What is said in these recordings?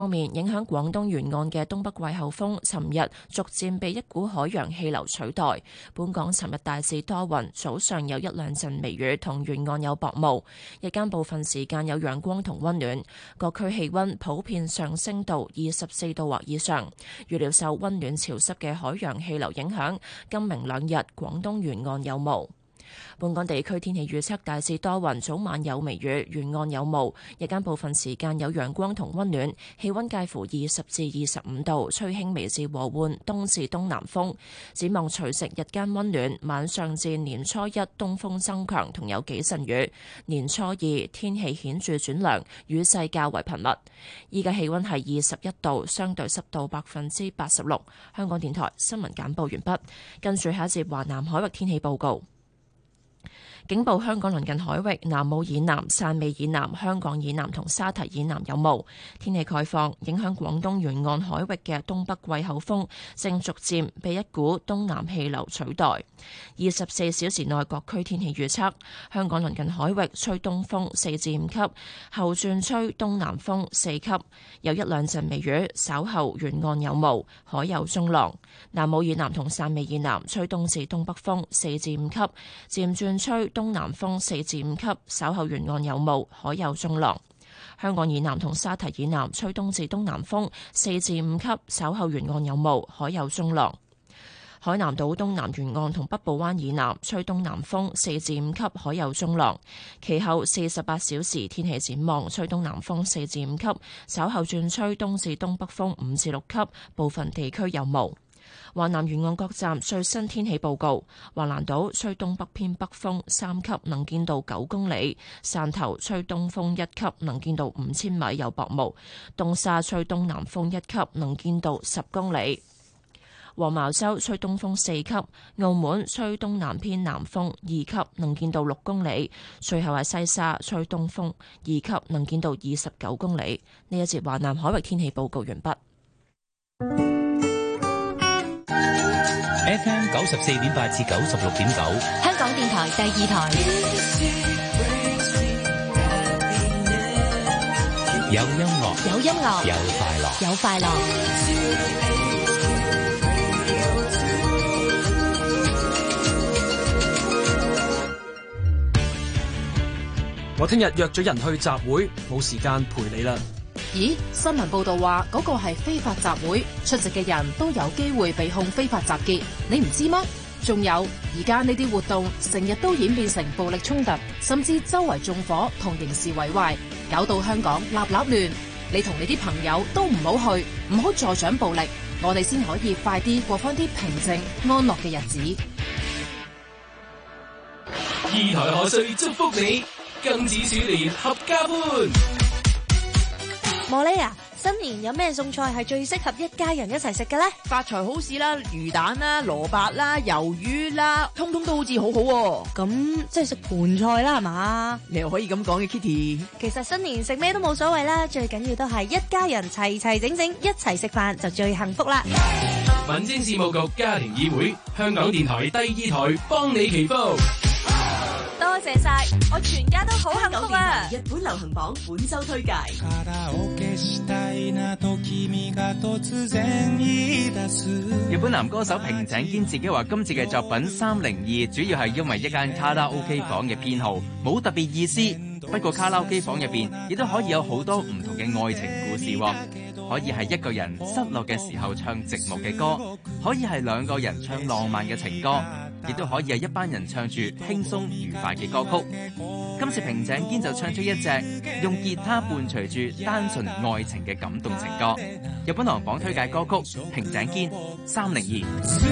方面，影響廣東沿岸嘅東北季候風，尋日逐漸被一股海洋氣流取代。本港尋日大致多雲，早上有一兩陣微雨，同沿岸有薄霧。日間部分時間有陽光同溫暖，各區氣溫普遍上升到24度或以上。預料受溫暖潮濕嘅海洋氣流影響，今明兩日廣東沿岸有霧。本港地區天氣預測大致多雲，早晚有微雨，沿岸有霧，日間部分時間有陽光同溫暖，氣溫介乎20至25度，吹輕微至和緩東至東南風。展望除夕日間溫暖，晚上至年初一東風增強，同有幾陣雨。年初二天氣顯著轉涼，雨勢較為頻密。依家氣溫係21度，相對濕度86%。香港電台新聞簡報完畢，跟住下一節華南海域天氣報告。警報：香港鄰近海域、南澳以南、汕尾以南、香港以南同沙堤以南有霧。天氣概況：影響廣東沿岸海域嘅東北季候風正逐漸被一股東南氣流取代。24小時內各區天氣預測：香港鄰近海域吹東風4至5級，後轉吹東南風4級，有一兩陣微雨，稍後沿岸有霧，海有中浪。南澳以南同汕尾以南吹東至東北風4至5級，漸轉吹東南風4至5級，稍後沿岸有霧，海有中浪。香港以南同沙堤以南吹東至東南風4至5級，稍後沿岸有霧，海有中浪。海南島東南沿岸同北部灣以南吹東南風4至5級，海有中浪。其後48小時天氣展望，吹東南風4至5級，稍後轉吹東至東北風5至6級，部分地區有霧。華南沿岸各站最新天氣報告：華南島吹東北偏北風3級，能見度9公里；汕頭吹東風1級，能見度5000米，有薄霧；東沙吹東南風1級，能見度10公里；黃茅洲吹東風4級；澳門吹東南偏南風2級，能見度6公里；最後係西沙吹東風2級，能見度29公里。呢一節華南海域天氣報告完畢。 FM 94.8至96.9， 香港電台第二台。 有音樂， 有音樂， 有快樂， 有快樂。 我聽日約咗人去集會，冇時間陪你啦。 咦？新聞報道話嗰個係非法集會，出席嘅人都有機會被控非法集結，你唔知咩？仲有，而家呢啲活動成日都演變成暴力衝突，甚至周圍縱火同刑事毀壞，搞到香港立立亂。你同你啲朋友都唔好去，唔好助長暴力，我哋先可以快啲過返啲平靜安樂嘅日子。 二台賀歲祝福你，金子鼠年合家歡。 莫莉啊，新年有咩餸菜係最適合一家人一齊食嘅呢？ 發財好市啦，魚蛋啦，蘿蔔啦，魷魚啦，通通都好似好好。 咁即係食盤菜啦，係嘛？ 你又可以咁講嘅 Kitty。 其實新年食咩都冇所謂啦，最緊要都係一家人齊齊整整一齊食飯就最幸福啦。 民政事務局家庭議會，香港電台第二台幫你祈福。 多謝晒，我全家都好幸福啊！ 日本流行榜本周推介。 日本男歌手平井堅自己話，今次嘅作品302主要係因為一間卡拉 OK 房嘅編號，冇特別意思。不過卡拉 OK 房入邊亦都可以有好多唔同嘅愛情故事，可以係一個人失落嘅時候唱寂寞嘅歌，可以係兩個人唱浪漫嘅情歌，亦都可以係一班人唱住輕鬆愉快嘅歌曲。今次平井堅就唱出一隻用吉他伴隨住單純愛情嘅感動情歌。日本行榜推介歌曲平井堅302。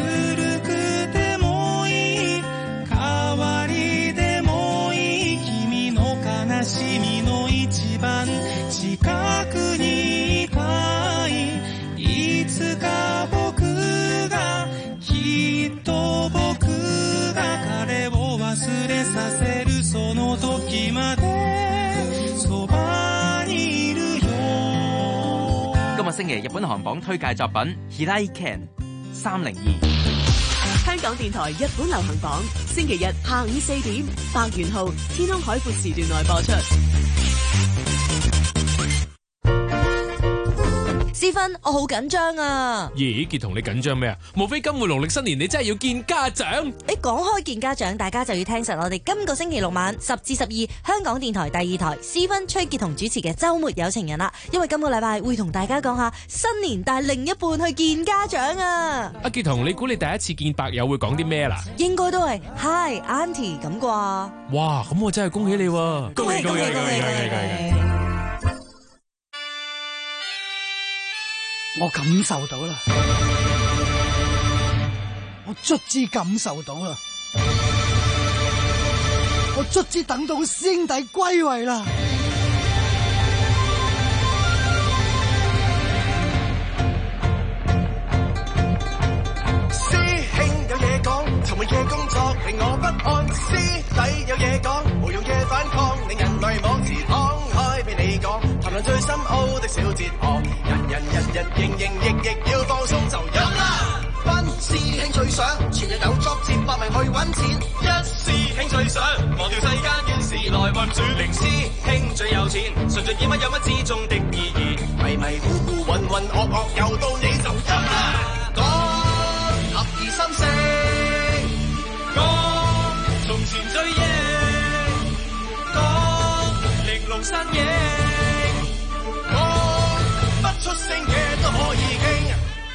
今個星期日本行榜推介作品 Hiraiken 302。 香港電台日本流行榜，星期日下午4點，白元浩天空海闊時段內播出。 思芬，我好緊張啊！ 咦，傑同你緊張咩啊？莫非今個農曆新年你真係要見家長？ 講開見家長，大家就要聽實我哋今個星期六晚10至12香港電台第2台思芬崔傑同主持嘅週末有情人啦。因為今個禮拜會同大家講下新年帶另一半去見家長啊！ 阿傑同，你估你第一次見白友會講啲咩啦？ 應該都係 Hi Auntie 咁啩。 哇，咁我真係恭喜你喎！ 恭喜恭喜恭喜恭喜！ 我感受到啦，我卒之感受到啦，我卒之等到師兄弟歸位啦。 師兄有嘢講，尋日嘅工作令我不安。師弟有嘢講，無用嘅反抗令人類妄自敞開俾你講，談論最深奧的小哲學。人營役要放鬆就飲啦。班師兄最想全日有作接百名去揾錢。一師兄最想忘掉世間怨事來運轉。零師兄最有錢，純粹演乜有乜之中的意義。迷迷糊糊渾渾噩噩又到你就飲啦。講合二心聲，講從前追憶，講玲瓏身影，講不出聲嘅都可以傾。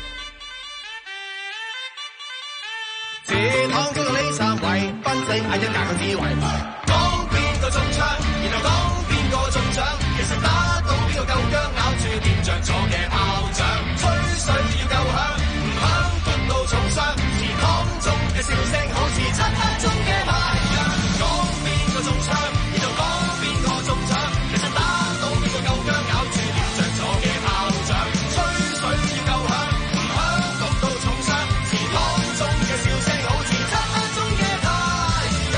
這趟中呢三位，分析下一格嘅智慧。講邊個中槍，然後講邊個中獎。其實打到邊個夠薑，咬住掂着咗嘅炮仗。吹水要夠響，唔響焗到重傷。祠堂中嘅笑聲好似漆黑中嘅太陽。講邊個中槍，然後講邊個中獎。其實打到邊個夠薑，咬住掂着咗嘅炮仗。吹水要夠響，唔響焗到重傷。祠堂中嘅笑聲好似漆黑中嘅太陽。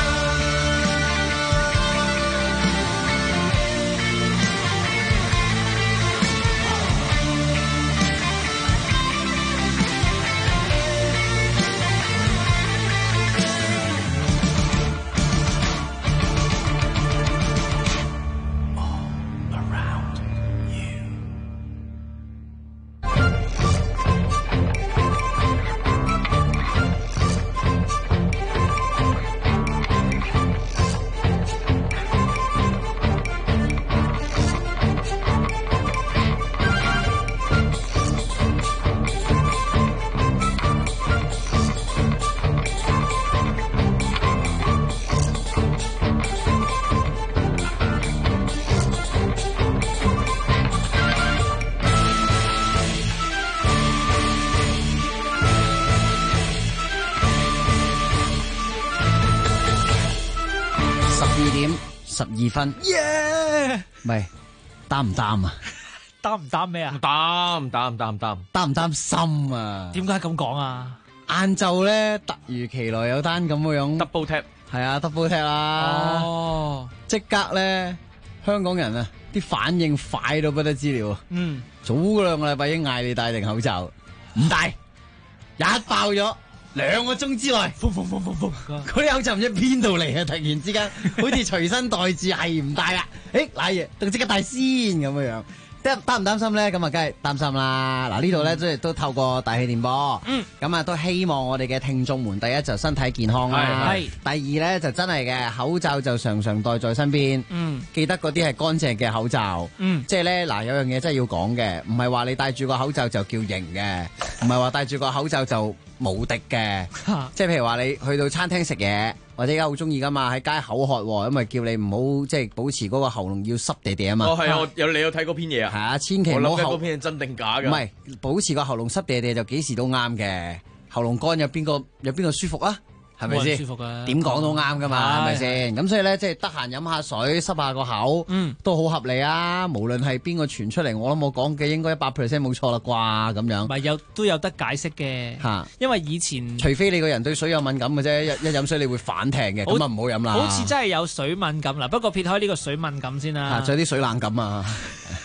12分，耶！喂，擔唔擔啊？ 擔唔擔咩啊？ 擔唔擔心啊？ 點解咁講啊？ 晏晝咧，突如其來有單咁嘅樣 double tap， 係啊 double tap 啦。 哦， 即刻咧，香港人啊，啲反應快到不得之了。早嗰2個禮拜已經嗌你戴定口罩，唔戴，一爆咗。2個鐘之內，嗰啲口罩唔知邊度嚟啊！突然之間，好似隨身袋住係唔戴啦。誒，瀨嘢，都即刻戴先咁樣樣。擔唔擔心咧？咁啊，梗係擔心啦。嗱，呢度咧即係都透過大氣電波，咁啊都希望我哋嘅聽眾們，第一就身體健康啦，第二咧就真係嘅口罩就常常帶在身邊，記得嗰啲係乾淨嘅口罩，即係咧嗱有樣嘢真係要講嘅，唔係話你戴住個口罩就叫型嘅，唔係話戴住個口罩就無敵嘅，即係譬如話你去到餐廳食嘢。或者而家好中意噶嘛，喺街口渴，咁咪叫你唔好即係保持嗰個喉嚨要濕地地啊嘛。 哦，係啊，你有睇嗰篇嘢啊？ 係啊，千祈唔好。 我諗嗰篇係真定假㗎？ 唔係，保持個喉嚨濕地地就幾時都啱嘅。喉嚨乾有邊個舒服啊？係咪先？舒服㗎，點講都啱噶嘛，係咪先？咁所以咧，即係得閒飲下水，濕下個口，都好合理啊！無論係邊個傳出嚟，我諗我講嘅應該100% 冇錯啦啩，咁樣。 唔係都有得解釋嘅，嚇，因為以前除非你個人對水有敏感嘅啫，一飲水你會反艇嘅，咁啊唔好飲啦。 好似真係有水敏感啦，不過撇開呢個水敏感先啦。 仲有啲水冷感啊！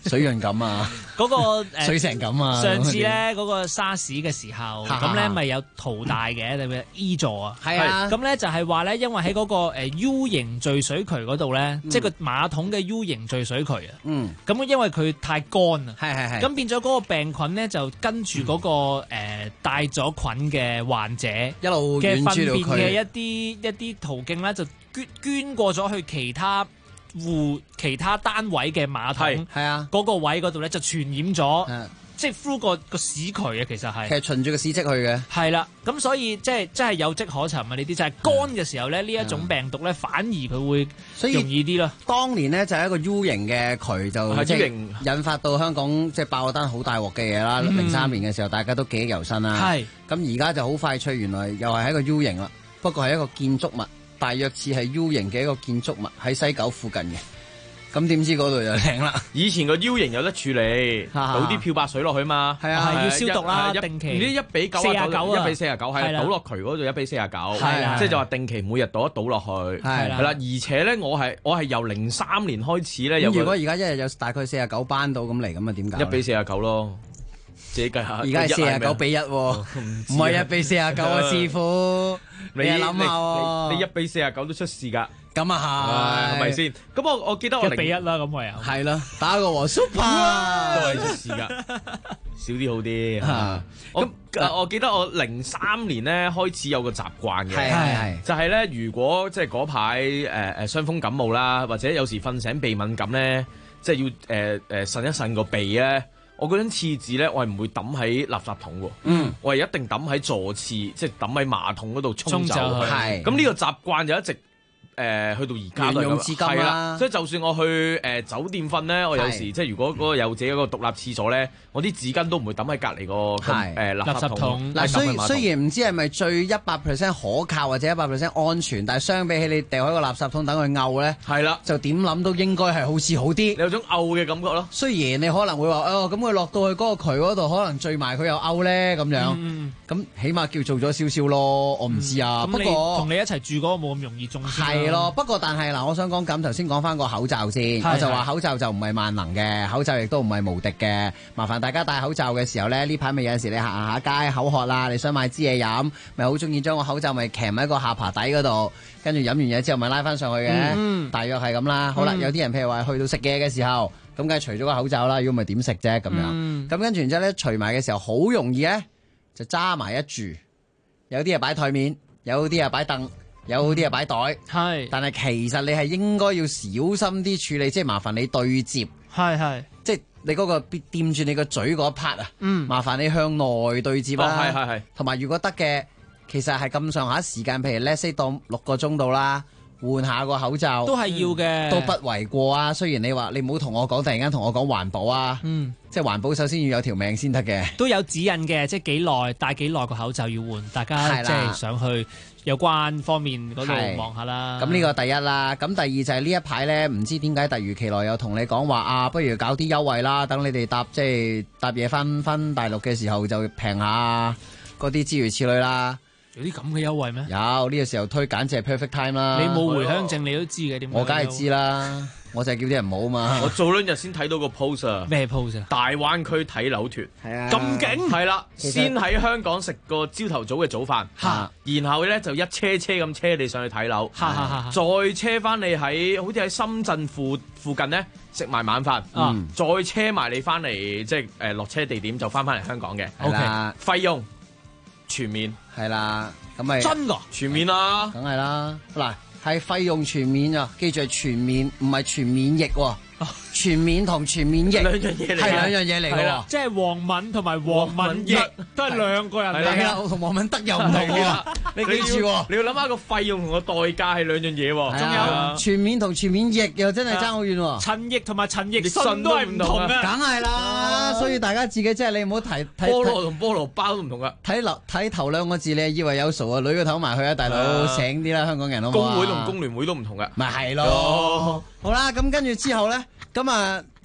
水潤咁啊， 嗰個水成咁啊。 上次咧嗰個沙士嘅時候，咁咧咪有淘大嘅，你咪 E 座啊。 係啊。 咁咧就係話咧，因為喺嗰個U 型聚水渠嗰度咧，即係個馬桶嘅 U 型聚水渠啊。咁因為佢太乾啊。係。咁變咗嗰個病菌咧，就跟住嗰個帶咗菌嘅患者一路嘅糞便嘅一啲途徑咧，就捐過咗去其他單位嘅馬桶，係啊，嗰個位嗰度咧就傳染咗，即係 through 個屎渠啊，其實循住個屎跡去嘅， 係啦，咁所以即係真係有跡可尋啊！呢啲就係乾嘅時候咧，呢一種病毒咧反而佢會容易啲咯。 當年咧就係一個 U 型嘅渠就即係引發到香港即係爆咗單好大鑊嘅嘢啦。03年嘅時候大家都記憶猶新啦。係咁而家就好快脆，原來又係一個 U 型啦，不過係一個建築物。大約似係 U 型嘅一個建築物喺西九附近嘅，咁點知嗰度就靚啦。 以前個 U 型有得處理，倒啲漂白水落去嘛。 係啊，要消毒啦，定期。唔知 1:9啊，1:49係倒落渠嗰度1:49，即係就話定期每日倒一倒落去。係啦，而且咧我係由03年開始咧有。 如果而家一日有大概49班到咁嚟，咁啊點解 ？1:49咯。自己計下， 而家係49:1，唔係1:49啊，師傅，你諗下你1:49都出事㗎， 咁啊係咪先？咁我記得我 1:1啦，咁唯有係啦，打個和 super 都係出事㗎，少啲好啲嚇。我記得我03年咧開始有個習慣嘅，就係咧如果即係嗰排傷風感冒啦，或者有時瞓醒鼻敏感咧，即係要擤一擤個鼻咧。我嗰張廁紙咧，我係唔會抌喺垃圾桶喎，我係一定抌喺坐廁，即係抌喺馬桶嗰度沖走佢。係咁呢個習慣就一直去到而家都係咁，係啦。所以就算我去酒店瞓咧，我有時即係如果嗰個有自己一個獨立廁所咧，我啲紙巾都唔會抌喺隔離個垃圾桶。 嗱，雖然唔知係咪最100% 可靠或者100% 安全，但係相比起你掉喺個垃圾桶等佢漚咧，係啦，就點諗都應該係好似好啲。 有種漚嘅感覺咯。雖然你可能會話咁佢落到去嗰個渠嗰度，可能聚埋佢又漚咧咁樣，咁起碼叫做咗少少咯。我唔知啊。不過同你一齊住嗰個冇咁容易中。 係咯，不過但係嗱，我想講咁頭先講翻個口罩先，我就話口罩就唔係萬能嘅，口罩亦都唔係無敵嘅。麻煩大家戴口罩嘅時候咧，呢排咪有陣時你行下街口渴啦，你想買支嘢飲，咪好中意將個口罩咪鉗喺個下巴底嗰度，跟住飲完嘢之後咪拉翻上去嘅，大約係咁啦。好啦，有啲人譬如話去到食嘢嘅時候，咁梗係除咗個口罩啦，如果唔係點食啫咁樣。咁跟住然之後咧，除埋嘅時候好容易咧就揸埋一住，有啲係擺台面，有啲係擺凳。有啲係擺袋，但係其實你係應該要小心啲處理，即係麻煩你對接，即係你嗰個掂住你個嘴嗰 part 啊，麻煩你向內對接啦，同埋如果得嘅，其實係咁上下時間，譬如 let's say 當6個鐘到啦，換下個口罩都係要嘅， 都不為過啊。雖然你話你唔好同我講，突然間同我講環保啊，即係環保首先要有條命先得嘅， 都有指引嘅，即係幾耐戴幾耐個口罩要換，大家即係上去。有關方面嗰度望下啦。 咁呢個第一啦，咁第二就係呢一排咧，唔知點解突如其來又同你講話啊，不如搞啲優惠啦，等你哋搭嘢翻大陸嘅時候就平下嗰啲諸如此類啦。 有啲咁嘅優惠咩？ 有呢個時候推簡直係 perfect time 啦。 你冇回鄉證你都知嘅點？ 我梗係知啦。我就係叫啲人唔好嘛。 我早兩日先睇到個 post 啊。 咩 post 啊？ 大灣區睇樓團。 係啊。 咁勁？ 係啦，先喺香港食個朝頭早嘅早飯，然後咧就一車咁車你上去睇樓，再車翻你喺好似喺深圳附近咧食埋晚飯，再車埋你翻嚟，即係落車地點就翻嚟香港嘅。 OK， 費用全面。 係啦，咁咪真㗎？ 全面啦， 梗係啦。嗱，係費用全面啊，記住係全面，唔係全免疫喎。全面同全免疫兩樣嘢嚟， 係兩樣嘢嚟嘅， 即係黃敏同埋黃敏益都係兩個人嚟嘅， 同黃敏德又唔同嘅。你記住， 你要諗下個費用同個代價係兩樣嘢。 仲有全面同全免疫又真係爭好遠。 陳奕同埋陳奕迅都係唔同嘅， 梗係啦。所以大家自己即係你唔好睇菠蘿同菠蘿包都唔同噶。 睇頭兩個字，你以為有數啊？捋個頭埋去啊，大佬醒啲啦，香港人好嘛？ 工會同工聯會都唔同噶。 咪係咯。好啦，咁跟住之後咧。咁啊，即係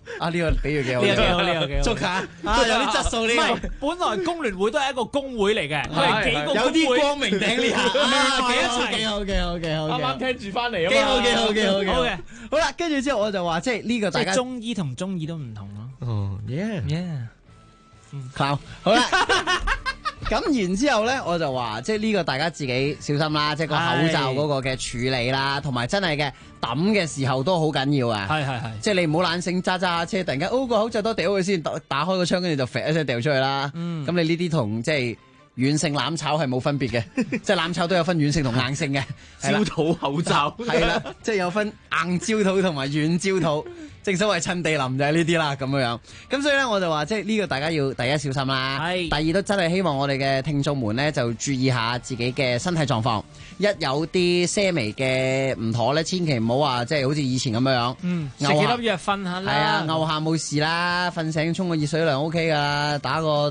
啊！呢個比喻幾好， 呢個幾好，呢個幾好。 捉下啊，有啲質素呢個。 本來工聯會都係一個工會嚟嘅，佢係幾個工會有啲光明頂呢下， 連埋一齊。 幾好，幾好，幾好。 啱啱聽住翻嚟啊嘛。 幾好，幾好，幾好，幾好。 好嘅， 好啦，跟住之後我就話，即係呢個大家中醫同中醫都唔同咯。 哦 ，yeah， 靠，好啦。咁然之後咧，我就話即係呢個大家自己小心啦，即係個口罩嗰個嘅處理啦，同埋真係嘅抌嘅時候都好緊要啊！ 係， 即係你唔好懶性揸下車，突然間個口罩都掉佢先，打開個窗跟住就揈一聲掉出去啦。咁你呢啲同即係軟性攬炒係冇分別嘅，即係攬炒都有分軟性同硬性嘅。 焦土口罩係啦，即係有分硬焦土同埋軟焦土。正所謂趁地淋就係呢啲啦，咁樣。咁所以咧，我就話即係呢個大家要第一小心啦。係。第二都真係希望我哋嘅聽眾們咧就注意下自己嘅身體狀況。一有啲些微嘅唔妥咧，千祈唔好話即係好似以前咁樣。 食幾粒藥瞓下啦。 係啊，牛下冇事啦，瞓醒沖個熱水涼 OK 噶，打個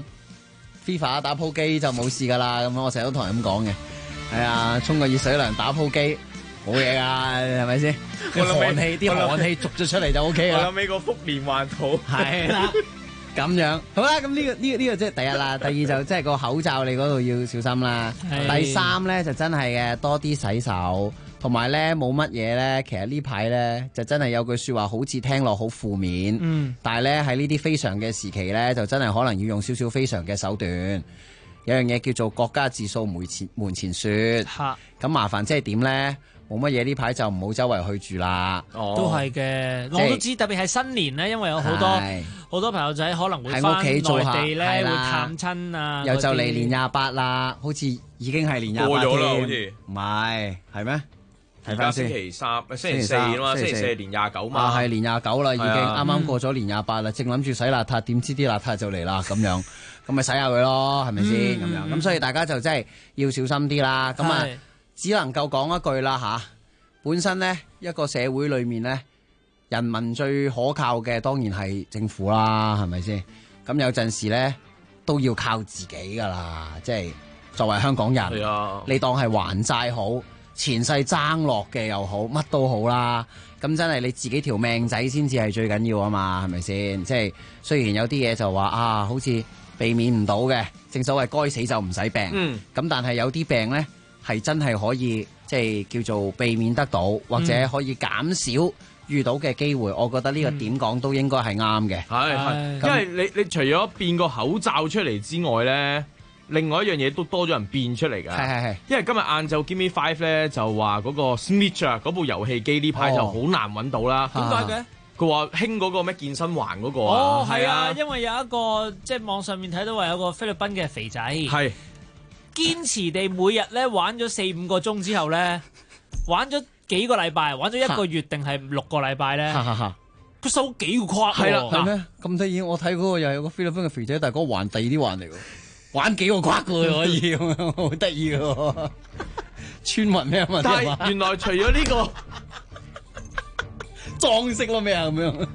FIFA 打鋪機就冇事噶啦。咁我成日都同人咁講嘅。係啊，沖個熱水涼打鋪機。冇嘢噶，係咪先？啲寒氣逐咗出嚟就 O K 啦。 我諗起個福連環圖係啦，咁樣好啦。咁呢個即係第一啦，第二就即係個口罩你嗰度要小心啦。第三咧就真係嘅多啲洗手，同埋咧冇乜嘢咧。其實呢排咧就真係有句說話好似聽落好負面，但係咧喺呢啲非常嘅時期咧，就真係可能要用少少非常嘅手段。有樣嘢叫做國家自掃門前雪，咁麻煩即係點咧？冇乜嘢呢排就唔好周圍去住啦。 都係嘅，我都知，特別係新年咧，因為有好多朋友仔可能會喺屋企做下，會探親啊。 又就嚟年28啦，好似已經係年28 過咗啦，好似唔係咩？睇翻先， 星期四啊嘛，星期四年29嘛。 係年29啦，已經啱啱過咗年28啦，正諗住洗邋遢，點知啲邋遢就嚟啦咁樣，咁咪洗下佢咯，係咪先咁樣？咁所以大家就真係要小心啲啦。咁啊。只能夠講一句啦吓，本身呢一個社會裏面呢，人民最可靠嘅當然係政府啦，係咪先？咁有陣時呢都要靠自己噶啦，即係作為香港人，你當係還債好，前世爭落嘅又好，乜都好啦。咁真係你自己條命仔先至係最緊要啊嘛，係咪先？即係雖然有啲嘢就話啊，好似避免唔到嘅，正所謂該死就唔使病。咁但係有啲病呢。係真係可以即係叫做避免得到，或者可以減少遇到嘅機會。我覺得呢個點講都應該係啱嘅。 係，因為你除咗變個口罩出嚟之外咧，另外一樣嘢都多咗人變出嚟㗎。係。因為今日晏晝 Give Me Five 咧就話嗰個 Switch 啊，嗰部遊戲機呢排就好難揾到啦。 點解嘅？ 佢話興嗰個咩健身環嗰個啊。 係啊，因為有一個即係網上面睇到話有個菲律賓嘅肥仔。係。堅持地每日咧玩咗4-5個鐘之後咧，玩咗幾個禮拜，玩咗1個月定係6個禮拜咧，佢收幾個框喎。係啦， 係咩？咁得意！我睇嗰個又係個菲律賓嘅肥仔，但係嗰個環第二啲環嚟㗎，玩幾個框㗎可以咁樣，好得意㗎。村民咩問題？ 但係原來除咗呢個裝飾咯咩啊咁樣，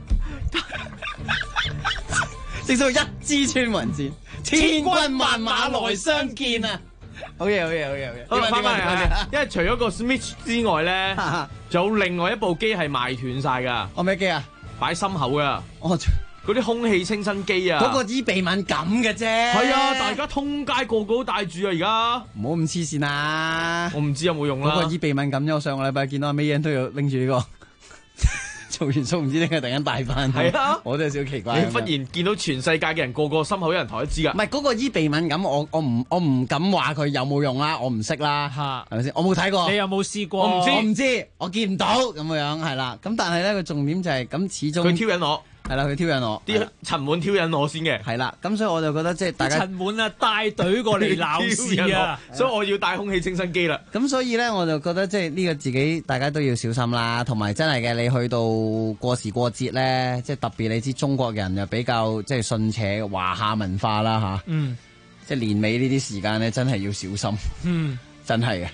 正所謂一支穿雲箭，千軍萬馬來相見啊！好嘢，好嘢，好嘢，好嘢！ 翻返嚟，因為除咗個 Switch 之外咧，仲有另外一部機係賣斷晒㗎。 我咩機啊？ 擺心口㗎。嗰啲空氣清新機啊！ 嗰個醫鼻敏感嘅啫。 係啊，大家通街個個都戴住啊！而家唔好咁黐線啊！ 我唔知有冇用啦。 嗰個醫鼻敏感啫，我上個禮拜見到阿 May 都要拎住呢個。做完數唔知點解突然間戴翻，係啊！我都有少少奇怪。 你忽然見到全世界嘅人個個心口有人抬一支㗎。 唔係嗰個醫鼻敏感，我唔敢話佢有冇用啦，我唔識啦，係咪先？我冇睇過。 你有冇試過？ 我唔知，我見唔到咁樣係啦。咁但係咧個重點就係咁，始終佢挑引我。 係啦，佢挑引我， 啲陳滿挑引我先嘅。 係啦，咁所以我就覺得即係大家陳滿啊帶隊過嚟鬧事啊， 所以我要帶空氣清新機啦。 咁所以咧，我就覺得即係呢個自己大家都要小心啦，同埋真係嘅，你去到過時過節咧，即係特別你知中國人又比較即係信邪華夏文化啦吓，即係年尾呢啲時間咧，真係要小心，真係嘅。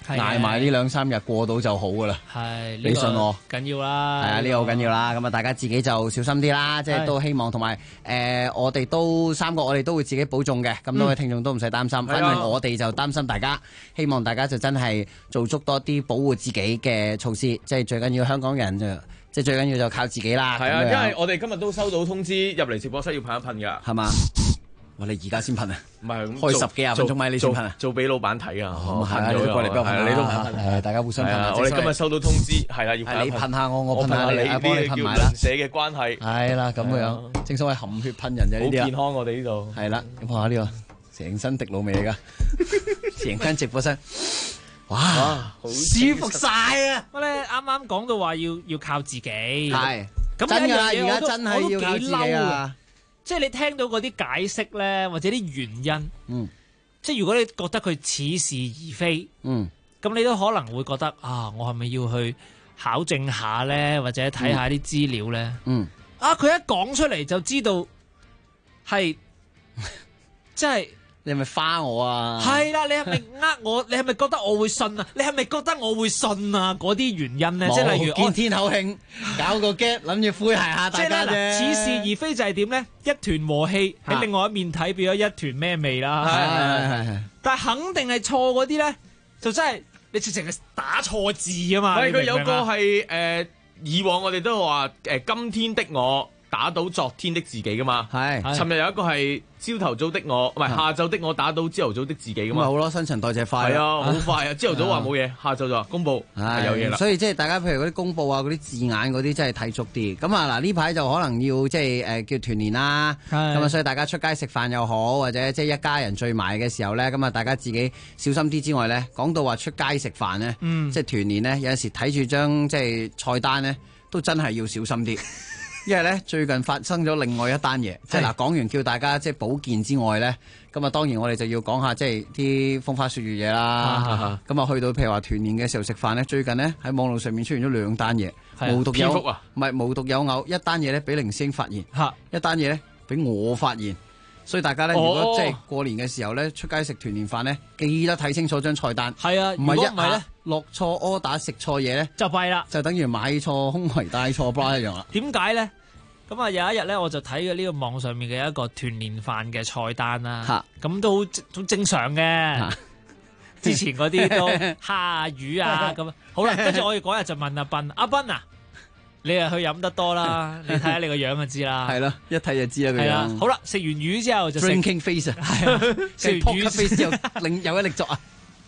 捱埋呢2-3日過到就好噶啦。 係， 你信我？ 緊要啦。 係啊，呢個好緊要啦。咁啊，大家自己就小心啲啦。即係都希望同埋我哋都3個，我哋都會自己保重嘅。咁多位聽眾都唔使擔心，反正我哋就擔心大家。希望大家就真係做足多啲保護自己嘅措施。即係最緊要香港人就即係最緊要就靠自己啦。 係啊，因為我哋今日都收到通知入嚟直播室要噴一噴㗎。 係嘛？哇！你而家先噴啊？ 唔係開10幾20分鐘咪你先噴啊？ 做俾老闆睇啊！ 係你都過嚟幫我噴， 你都噴， 大家互相噴。 我哋今日收到通知，係啦，要噴你噴下我噴下你，幫你噴埋啦。鄰舍嘅關係係啦，咁樣正所謂含血噴人就呢啲啊。 好健康我哋呢度係啦，咁下呢個成身滴露味嚟㗎，成間直播室。哇，舒服晒啊！ 我咧啱啱講到話要靠自己， 係咁真㗎， 而家真係要靠自己啊！ 即係你聽到嗰啲解釋咧，或者啲原因，即係如果你覺得佢似是而非，咁你都可能會覺得啊，我係咪要去考證下咧，或者睇下啲資料咧？佢一講出嚟就知道係，即係。 你係咪花我啊？ 係啦，你係咪我？你係咪覺得我會信啊？你係咪覺得我會信啊？嗰啲原因咧，即係例如見天口慶，搞個 get，諗住詼諧下大家啫。 似是而非就係點咧？一團和氣喺另外一面睇，變咗一團咩味啦？ 係。 但係肯定係錯嗰啲咧，就真係你直情係打錯字啊嘛！ 佢有個係以往我哋都話今天的我打倒昨天的自己噶嘛。係。尋日有一個係。朝頭早的我，唔係下晝的我打到朝頭早的自己㗎嘛。 咁咪好咯，新陳代謝快。 係啊，好快啊！朝頭早話冇嘢，下晝就話公佈係有嘢啦。 所以即係大家譬如嗰啲公佈啊，嗰啲字眼嗰啲真係睇足啲。咁啊嗱，呢排就可能要即係叫團年啦。咁啊，所以大家出街食飯又好，或者即係一家人聚埋嘅時候咧，咁啊大家自己小心啲之外咧，講到話出街食飯咧，即係團年咧，有陣時睇住張即係菜單咧，都真係要小心啲。因為咧最近發生咗另外一單嘢，即係嗱講完叫大家即係保健之外咧，咁啊當然我哋就要講下即係啲風花雪月嘢啦。咁啊去到譬如話團年嘅時候食飯咧，最近咧喺網絡上面出現咗2單嘢，無獨有偶，唔係無獨有偶，一單嘢咧俾凌師兄發現，一單嘢咧俾我發現，所以大家咧如果即係過年嘅時候咧出街食團年飯咧，記得睇清楚張菜單。 係啊， 唔係一下落錯 order 食錯嘢咧就弊啦，就等於買錯胸圍帶錯 bra 一樣啦。 點解咧？咁啊有一日咧，我就睇嘅呢個網上面嘅一個團年飯嘅菜單啦，咁都好正常嘅。之前嗰啲都蝦魚啊咁。好啦，跟住我哋嗰日就問阿斌，阿斌啊，你係去飲得多啦，你睇下你個樣就知啦。 係咯，一睇就知啦個樣。 好啦，食完魚之後就 drinking face 啊， 係啊，食完魚 face 之後另有一力作啊。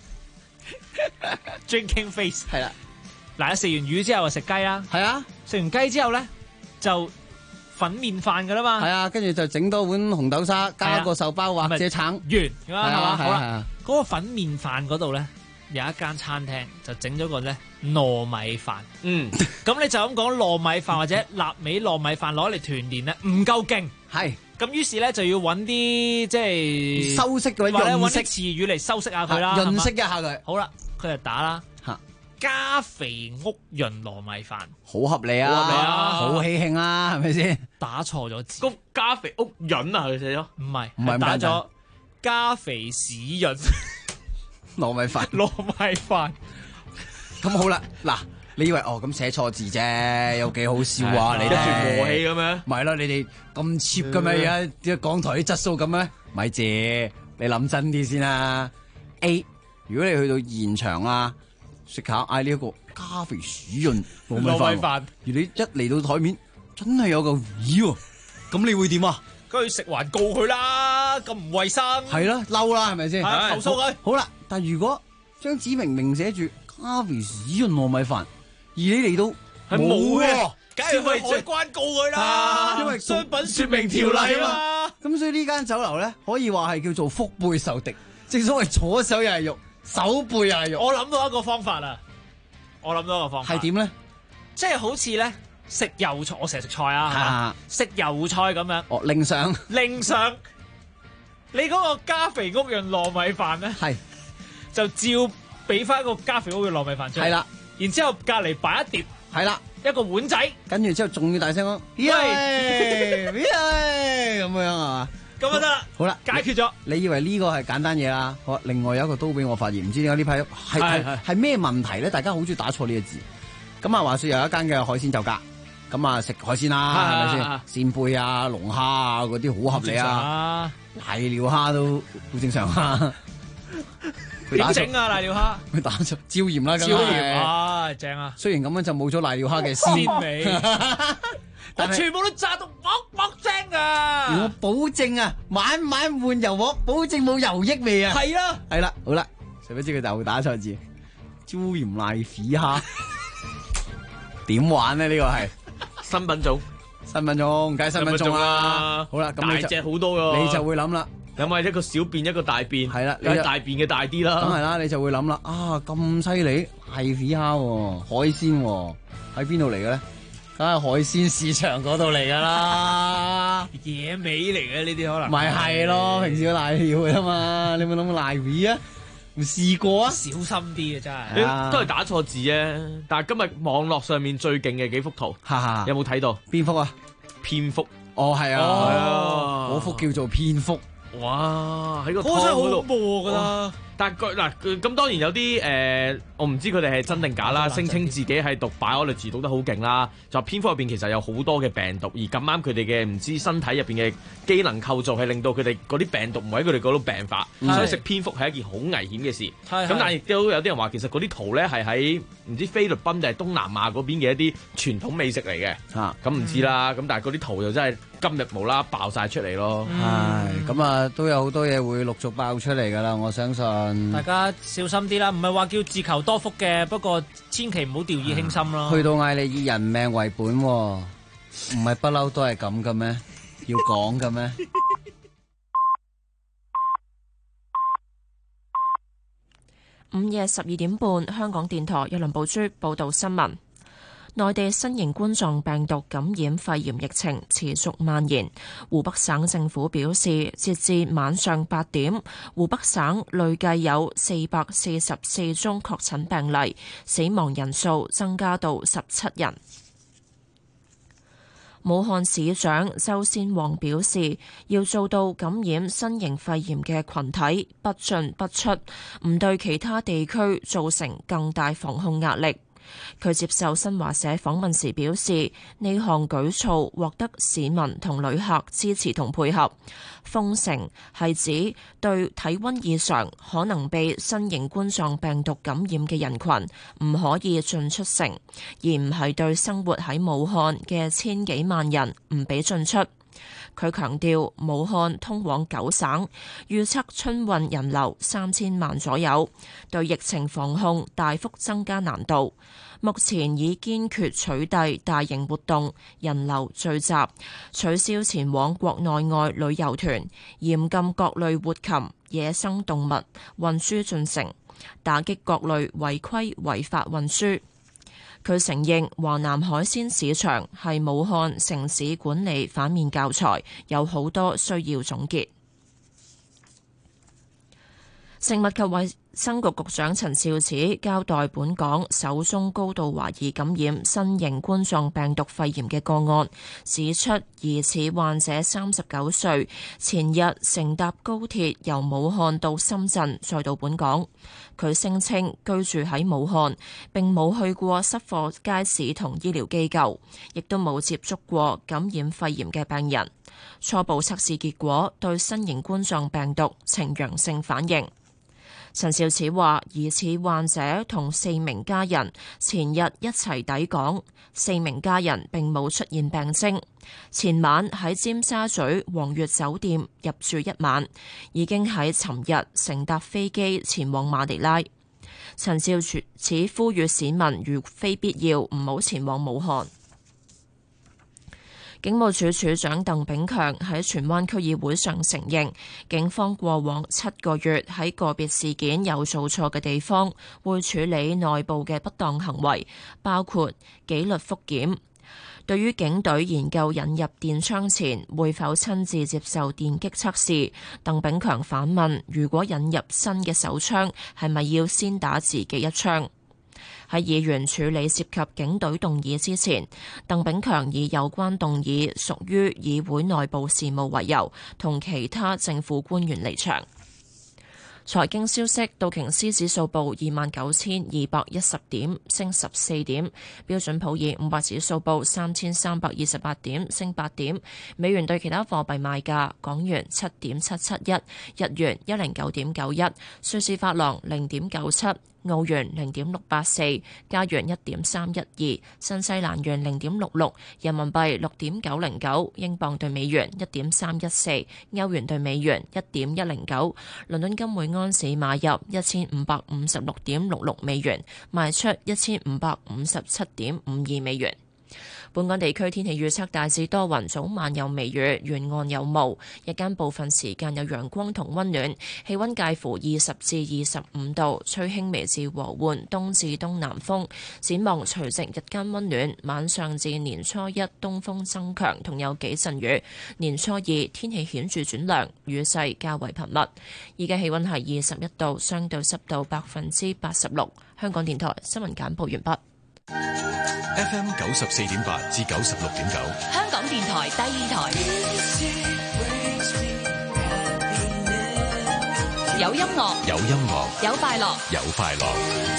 drinking face 係啦， 嗱，食完魚之後就食雞啦。 係啊， 食完雞之後咧就粉麵飯噶啦嘛， 係啊，跟住就整多碗紅豆沙，加個手包或者橙， 完咁係嘛？好啦，嗰個粉麵飯嗰度咧有一間餐廳就整咗個咧糯米飯，咁你就咁講糯米飯或者臘味糯米飯攞嚟團年咧唔夠勁， 係咁於是咧就要揾啲即係修飾嘅或者揾啲詞語嚟修飾下佢啦， 潤飾一下佢。 好啦，佢就打啦。加肥屋潤糯米飯， 好合理啊，好喜慶啊，係咪先？ 打錯咗字， 個加肥屋潤啊，佢寫咗， 唔係打咗加肥屎潤糯米飯， 糯米飯。 咁好啦，嗱，你以為咁寫錯字啫，有幾好笑啊？你哋一團和氣咁樣， 咪係咯？你哋咁 cheap 嘅咩？而家港台啲質素咁咩？咪住，你諗真啲先啦。A， 如果你去到現場啊。食下嗌呢一個加肥屎潤糯米飯，而你一嚟到台面，真係有嚿魚喎，咁你會點啊？ 梗係食環告佢啦，咁唔衞生。係啦，嬲啦，係咪先？ 投訴佢。 好啦，但係如果張紙明明寫住加肥屎潤糯米飯，而你嚟到係冇嘅， 梗係去海關告佢啦，因為商品説明條例啊嘛。 咁所以呢間酒樓咧，可以話係叫做腹背受敵，正所謂左手又係肉。手背又係肉， 我諗到一個方法啦！係點咧？ 即係好似咧食油菜，我成日食菜啊，係嘛？食油菜咁樣。 拎上你嗰個加肥屋潤糯米飯咧， 係就照俾翻個加肥屋潤糯米飯出嚟。係啦，然之後隔離擺一碟， 係啦， 一個碗仔， 跟住之後仲要大聲講，耶咁樣係嘛？ 咁就得啦。 好啦， 解決咗。 你以為呢個係簡單嘢啦？好，另外有一個都俾我發現，唔知點解呢批係咩問題咧？大家好中意打錯呢個字。咁啊，話說有一間嘅海鮮酒家，咁啊食海鮮啦，係咪先？扇貝啊、龍蝦啊嗰啲好合理啊，瀨尿蝦都好正常啊。 點整啊瀨尿蝦？ 佢打錯椒鹽啦， 椒鹽啊，正啊！ 雖然咁樣就冇咗瀨尿蝦嘅鮮味，我全部都炸到鑊正啊！ 我保證啊，晚晚換油鑊，保證冇油益味啊！ 係啊， 係啦，好啦，誰不知佢就打錯字，椒鹽瀨屎蝦。點玩呢？呢個係新品種， 新品種，梗係新品種啦。好啦，咁大隻好多噶， 你就會諗啦。 有咪一個小便一個大便？係啦，有大便嘅大啲啦。 梗係啦，你就會諗啦。啊，咁犀利，係屎蝦，海鮮喺邊度嚟嘅咧？梗係海鮮市場嗰度嚟噶啦。 野味嚟嘅呢啲可能。 咪係咯，平時個瀨尿㗎嘛，你有冇諗過瀨屎啊？唔試過啊？ 小心啲啊，真係。都係打錯字啫。但係今日網絡上面最勁嘅幾幅圖，有冇睇到？ 邊幅啊？ 蝙蝠。 哦，係啊，嗰幅叫做蝙蝠。 哇！喺個湯嗰度， 嗰度， 我覺得。 但係嗱，咁當然有啲我唔知佢哋係真定假啦，聲稱自己係讀 biology 讀得好勁啦。就蝙蝠入邊其實有好多嘅病毒，而咁啱佢哋嘅唔知身體入邊嘅機能構造係令到佢哋嗰啲病毒唔喺佢哋嗰度病發，所以食蝙蝠係一件好危險嘅事。咁但係亦都有啲人話，其實嗰啲圖咧係喺唔知菲律賓定係東南亞嗰邊嘅一啲傳統美食嚟嘅。咁唔知啦。咁但係嗰啲圖就真係今日無啦啦爆晒出嚟咯。 係咁啊，都有好多嘢會陸續爆出嚟㗎啦，我相信。 大家小心啲啦，唔係話叫自求多福嘅，不過千祈唔好掉以輕心咯。 去到嗌你以人命為本，唔係不嬲都係咁嘅咩？要講嘅咩？ 午夜12點半，香港電台有林寶珠報道新聞。內地新型冠狀病毒感染肺炎疫情持續蔓延，湖北省政府表示，截至晚上8點，湖北省累計有444宗確診病例，死亡人數增加到17人。武漢市長周先旺表示，要做到感染新型肺炎嘅群體不進不出，唔對其他地區造成更大防控壓力。佢接受新華社訪問時表示，呢項舉措獲得市民同旅客支持同配合。封城係指對體溫異常可能被新型冠狀病毒感染嘅人群唔可以進出城，而唔係對生活喺武漢嘅千幾萬人唔俾進出。佢強調，武漢通往9省，預測春運人流3000萬左右，對疫情防控大幅增加難度。目前已堅決取締大型活動、人流聚集，取消前往國內外旅遊團，嚴禁各類活禽、野生動物運輸進城，打擊各類違規違法運輸。佢承認華南海鮮市場係武漢城市管理反面教材，有好多需要總結。食物及衛生局局長陳肇始交代本港首宗高度懷疑感染新型冠狀病毒肺炎嘅個案，指出疑似患者39歲，前日乘搭高鐵由武漢到深圳，再到本港。佢聲稱居住喺武漢，並冇去過濕貨街市同醫療機構，亦都冇接觸過感染肺炎嘅病人。初步測試結果對新型冠狀病毒呈陽性反應。陳肇始話，疑似患者同4名家人前日一齊抵港，4名家人並冇出現病徵。前晚喺尖沙咀皇悅酒店入住1晚，已經喺尋日乘搭飛機前往馬尼拉。陳肇始呼籲市民如非必要唔好前往武漢。警務處處長鄧炳強喺荃灣區議會上承認，警方過往7個月喺個別事件有做錯嘅地方，會處理內部嘅不當行為，包括紀律復檢。對於警隊研究引入電槍前，會否親自接受電擊測試？鄧炳強反問：如果引入新嘅手槍，係咪要先打自己一槍？ 喺議員處理涉及警隊動議之前，鄧炳強以有關動議屬於議會內部事務為由，同其他政府官員離場。財經消息，道瓊斯指數報29,210點，升14點；標準普爾500指數報3,328點，升8點。美元對其他貨幣賣價：港元7.771，日元109.91，瑞士法郎0.97。澳元0.684，加元1.312，新西蘭元0.66，人民幣6.909，英鎊對美元1.314，歐元對美元1.109。倫敦金每安士買入1556.66美元，賣出1557.52美元。本港地區天氣預測大致多雲，早晚有微雨，沿岸有霧，日間部分時間有陽光同溫暖，氣溫介乎20至25度，吹輕微至和緩東至東南風。展望除夕日間溫暖，晚上至年初一東風增強，同有幾陣雨。年初二天氣顯著轉涼，雨勢較為頻密。而家氣溫係21度，相對濕度86%。香港電台新聞簡報完畢。 FM 94.8至96.9， 香港電台第二台，有音樂， 有音樂， 有快樂， 有快樂。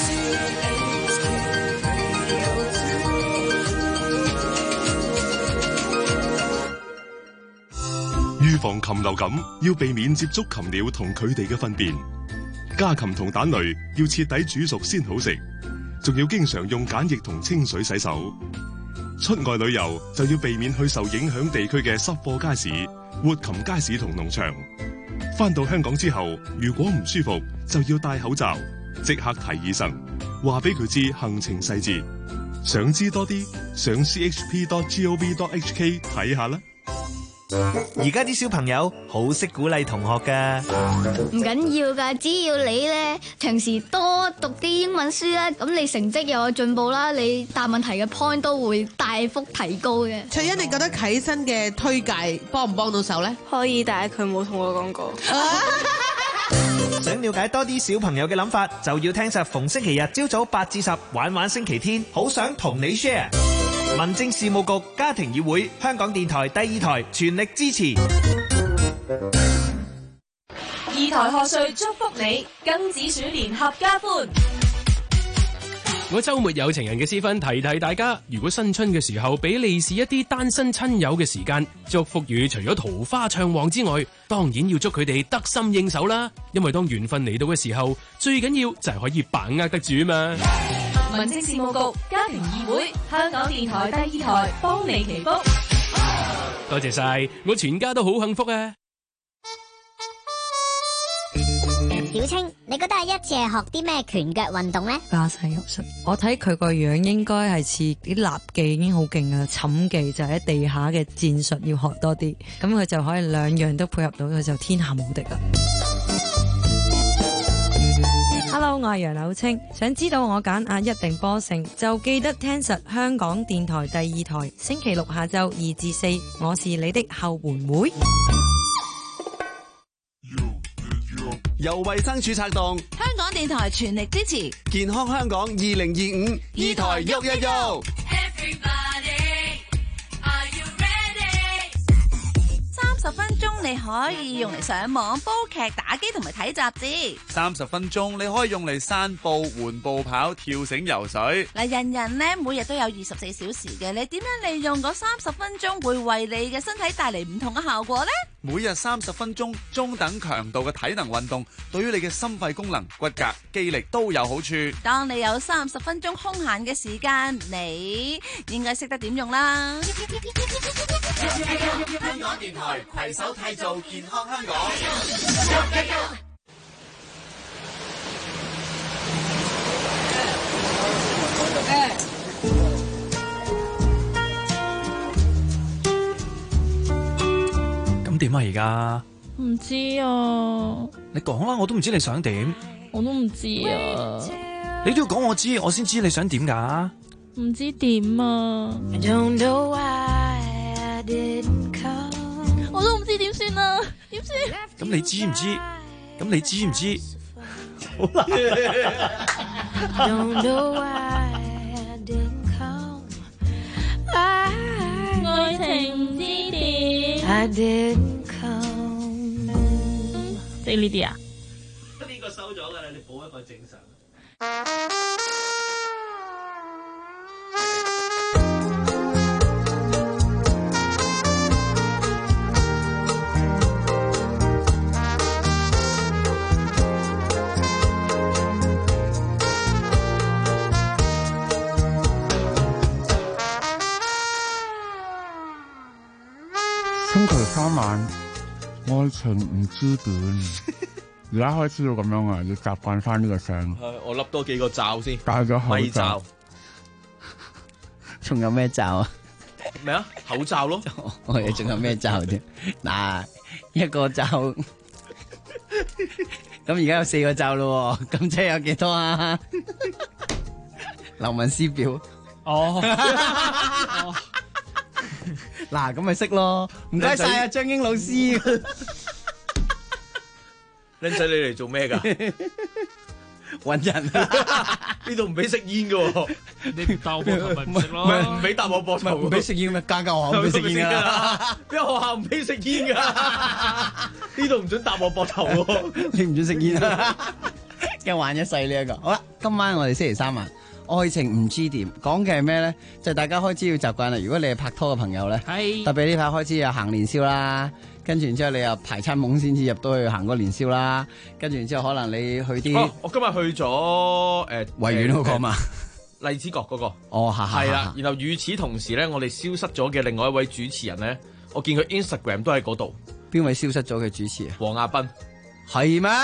預防禽流感，要避免接觸禽鳥同佢哋嘅糞便。家禽同蛋類要徹底煮熟先好食。仲要經常用梘液同清水洗手。出外旅遊就要避免去受影響地區嘅濕貨街市、活禽街市同農場。返到香港之後，如果唔舒服，就要戴口罩，即刻睇醫生，話俾佢知行程細節。想知多啲，上 chp.gov.hk 睇下啦。 而家啲小朋友好識鼓勵同學㗎， 唔緊要㗎，只要你咧平時多讀啲英文書啦，咁你成績又有進步啦，你答問題嘅 point 都會大幅提高嘅。 卓欣，你覺得啟新嘅推介幫唔幫到手咧？ 可以，但係佢冇同我講過。 想了解多啲小朋友嘅諗法，就要聽實逢星期日朝早8至10玩玩星期天，好想同你 share。民政事務局家庭議會，香港電台第二台全力支持。 二台賀歲祝福你，庚子鼠年合家歡。 我周末有情人嘅私分提大家，如果新春嘅時候俾利是一啲單身親友嘅時間，祝福語除咗桃花暢旺之外，當然要祝佢哋得心應手啦。因為當緣分嚟到嘅時候，最緊要就係可以把握得住嘛。 民政事務局家庭議會，香港電台第二台幫你祈福。 多謝晒，我全家都好幸福啊！ 小青，你覺得阿一似係學啲咩拳腳運動呢？ 巴西柔術，我睇佢個樣應該係似啲立技已經好勁啊，寢技就係喺地下嘅戰術要學多啲，咁佢就可以兩樣都配合到，佢就天下無敵啦。Hello， 我係楊柳青，想知道我揀阿一定波勝，就記得聽實香港電台第二台，星期六下晝2至4，我是你的後援會。 由衛生署策動， 香港電台全力支持健康香港2025，二台喐一喐。 30分鐘你可以用嚟上網、煲劇、打機同埋睇雜誌。 30分鐘你可以用嚟散步、緩步跑、跳繩、游水。 嗱，人人呢每日都有24小時嘅，你點樣利用嗰30分鐘會為你嘅身體帶嚟唔同嘅效果呢？ 每日30分鐘中等強度嘅體能運動，對於你嘅心肺功能、骨骼、肌力都有好處。 當你有30分鐘空閒嘅時間，你應該識得點用啦。 香港電台攜手締造健康香港。 咁點啊？而家唔知啊。 你講啦，我都唔知你想點。 我都唔知啊。 你都要講我知，我先知你想點㗎。 唔知點啊。我都唔知點算啊，點算？ 咁你知唔知？好難。 Don't know why I didn't come. 愛情之點 I didn't come. 即係呢啲啊？ 呢個收咗㗎啦，你補一個正常。 星期三晚，愛情唔知點，而家開始要咁樣啊，要習慣翻呢個聲。 我笠多幾個罩先， 戴咗口罩， 仲有咩罩啊？ 咩啊？口罩咯。 我哋仲有咩罩添？嗱，一個罩，咁而家有4個罩咯，咁即係有幾多啊？劉文思表。 哦。 嗱，咁咪識咯，唔該晒啊，張英老師。 僆仔，你嚟做咩噶？ 搵人呢度唔俾食煙噶， 你唔搭我膊頭咪唔食咯？ 唔俾搭我膊頭， 唔俾食煙咩？間學校唔俾食煙噶啦， 邊學校唔俾食煙噶？呢度唔准搭我膊頭喎， 你唔准食煙啊？驚玩一世呢一個。好啦，今晚我哋星期三晚。愛情唔知點講嘅係咩咧？就係大家開始要習慣啦。如果你係拍拖嘅朋友咧，特別呢排開始又行年宵啦，跟住然之後你又排餐懵先至入到去行個年宵啦，跟住然之後可能你去啲我今日去咗維園嗰個嘛， 荔枝角嗰個。 哦， 係啦。然後與此同時咧，我哋消失咗嘅另外一位主持人咧，我見佢 Instagram 都喺嗰度。 邊位消失咗嘅主持啊？ 黃亞斌。 係咩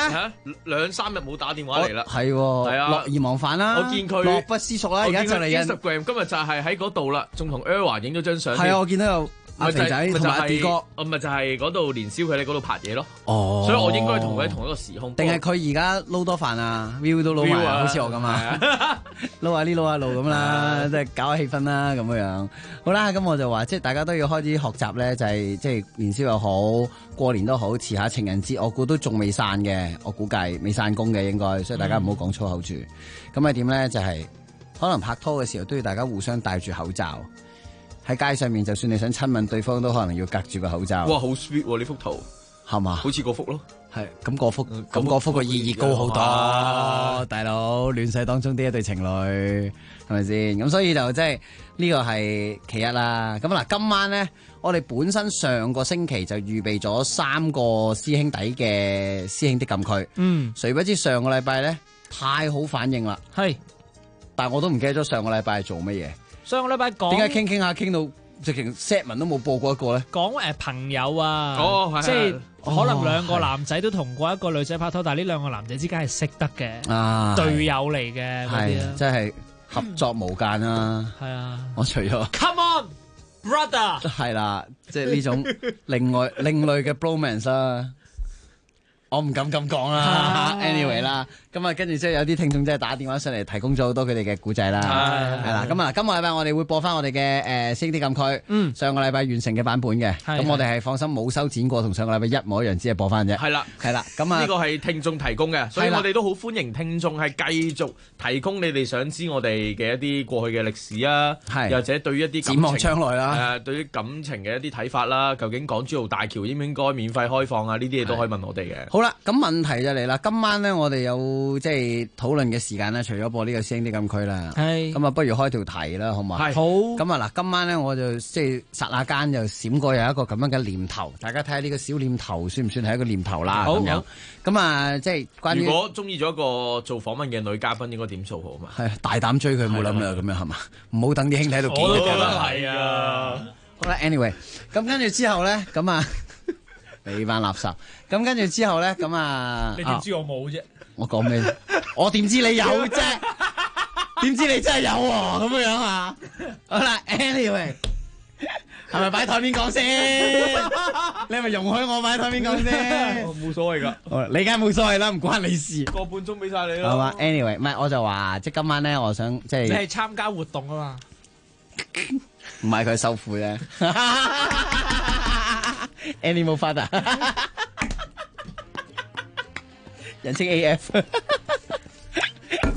？2-3日冇打電話嚟啦。 係啊，樂而忘返啦。 我見佢樂不思蜀啦，而家就嚟 Instagram 今日就係喺嗰度啦，仲同 Erwan 影咗張相。 係啊，我見到有阿肥仔同埋阿 D 哥。 我咪就係嗰度年宵，佢喺嗰度拍嘢咯。 哦， 所以我應該同佢喺同一個時空。 定係佢而家撈多飯啊 ？View 都撈埋，好似我咁啊，撈下呢撈下路咁啦，即係搞下氣氛啦咁樣。好啦，咁我就話，即係大家都要開始學習咧，就係即係年宵又好，過年都好，遲下情人節，我估都仲未散嘅，我估計未散工嘅應該，所以大家唔好講粗口住。咁係點咧？就係可能拍拖嘅時候都要大家互相戴住口罩。喺街上面，就算你想親吻對方，都可能要隔住個口罩。 哇，好 sweet 喎！呢幅圖係嘛？ 好似嗰幅咯。 係咁嗰幅個意義高好多，大佬亂世當中啲一對情侶係咪先？咁所以就即係呢個係其一啦。咁嗱，今晚咧，我哋本身上個星期就預備咗3個師兄弟嘅師兄的禁區。誰不知上個禮拜咧太好反應啦。係，但係我都唔記得咗上個禮拜係做乜嘢。 上個禮拜講點解傾下傾到直情 set 文都冇播過一個咧？ 講朋友啊，即係可能2個男仔都同過一個女仔拍拖，但係呢2個男仔之間係識得嘅，隊友嚟嘅嗰啲啊， 即係合作無間啦。係啊，我除咗 Come on brother 係啦，即係呢種另類嘅 bromance 啦。我唔敢咁講啦 ，anyway 啦，咁啊跟住即係有啲聽眾即係打電話上嚟提供咗好多佢哋嘅故仔啦，係啦，咁啊今個禮拜我哋會播翻我哋嘅師兄的禁區，上個禮拜完成嘅版本嘅，咁我哋係放心冇修剪過，同上個禮拜一模一樣，只係播翻啫。係啦，咁啊呢個係聽眾提供嘅，所以我哋都好歡迎聽眾係繼續提供你哋想知我哋嘅一啲過去嘅歷史啊，又或者對於一啲展望將來啦， 對於感情嘅一啲睇法啦，究竟港珠澳大橋應唔應該免費開放啊？呢啲嘢都可以問我哋嘅。 好啦，咁問題就嚟啦。今晚咧，我哋有即係討論嘅時間咧，除咗播呢個師兄的禁區啦，咁啊，不如開條題啦，好唔好？好。咁啊，嗱，今晚咧，我就即係剎那間就閃過有一個咁樣嘅念頭，大家睇下呢個小念頭算唔算係一個念頭啦？咁樣。咁啊，即係關於如果中意咗一個做訪問嘅女嘉賓，應該點做好嘛？ 係大膽追佢，冇諗啦，咁樣係嘛？唔好等啲兄弟喺度見。 我都覺得係啊。 好啦 ，anyway， 咁跟住之後咧，咁啊。你班垃圾，咁跟住之後咧，咁啊， 你點知我冇啫？ 我講咩？我點知你有啫？點知你真係有喎？咁樣啊？好啦 ，anyway， 係咪擺台面講先？你係咪容許我擺台面講先？ 冇所謂㗎。 你梗係冇所謂啦，唔關你事。 個半鐘俾晒你啦。 好嘛 ，anyway， 唔係我就話，即係今晚咧，我想即係你係參加活動啊嘛？ 唔係佢收褲咧。Animal Father， 人稱 AF，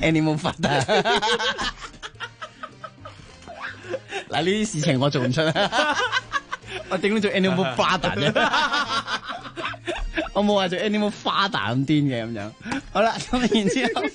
animal father。嗱，呢啲事情我做唔出啊！我點樣做 animal father 啫？我冇話做 animal father 咁癲嘅咁樣。好啦，咁然之後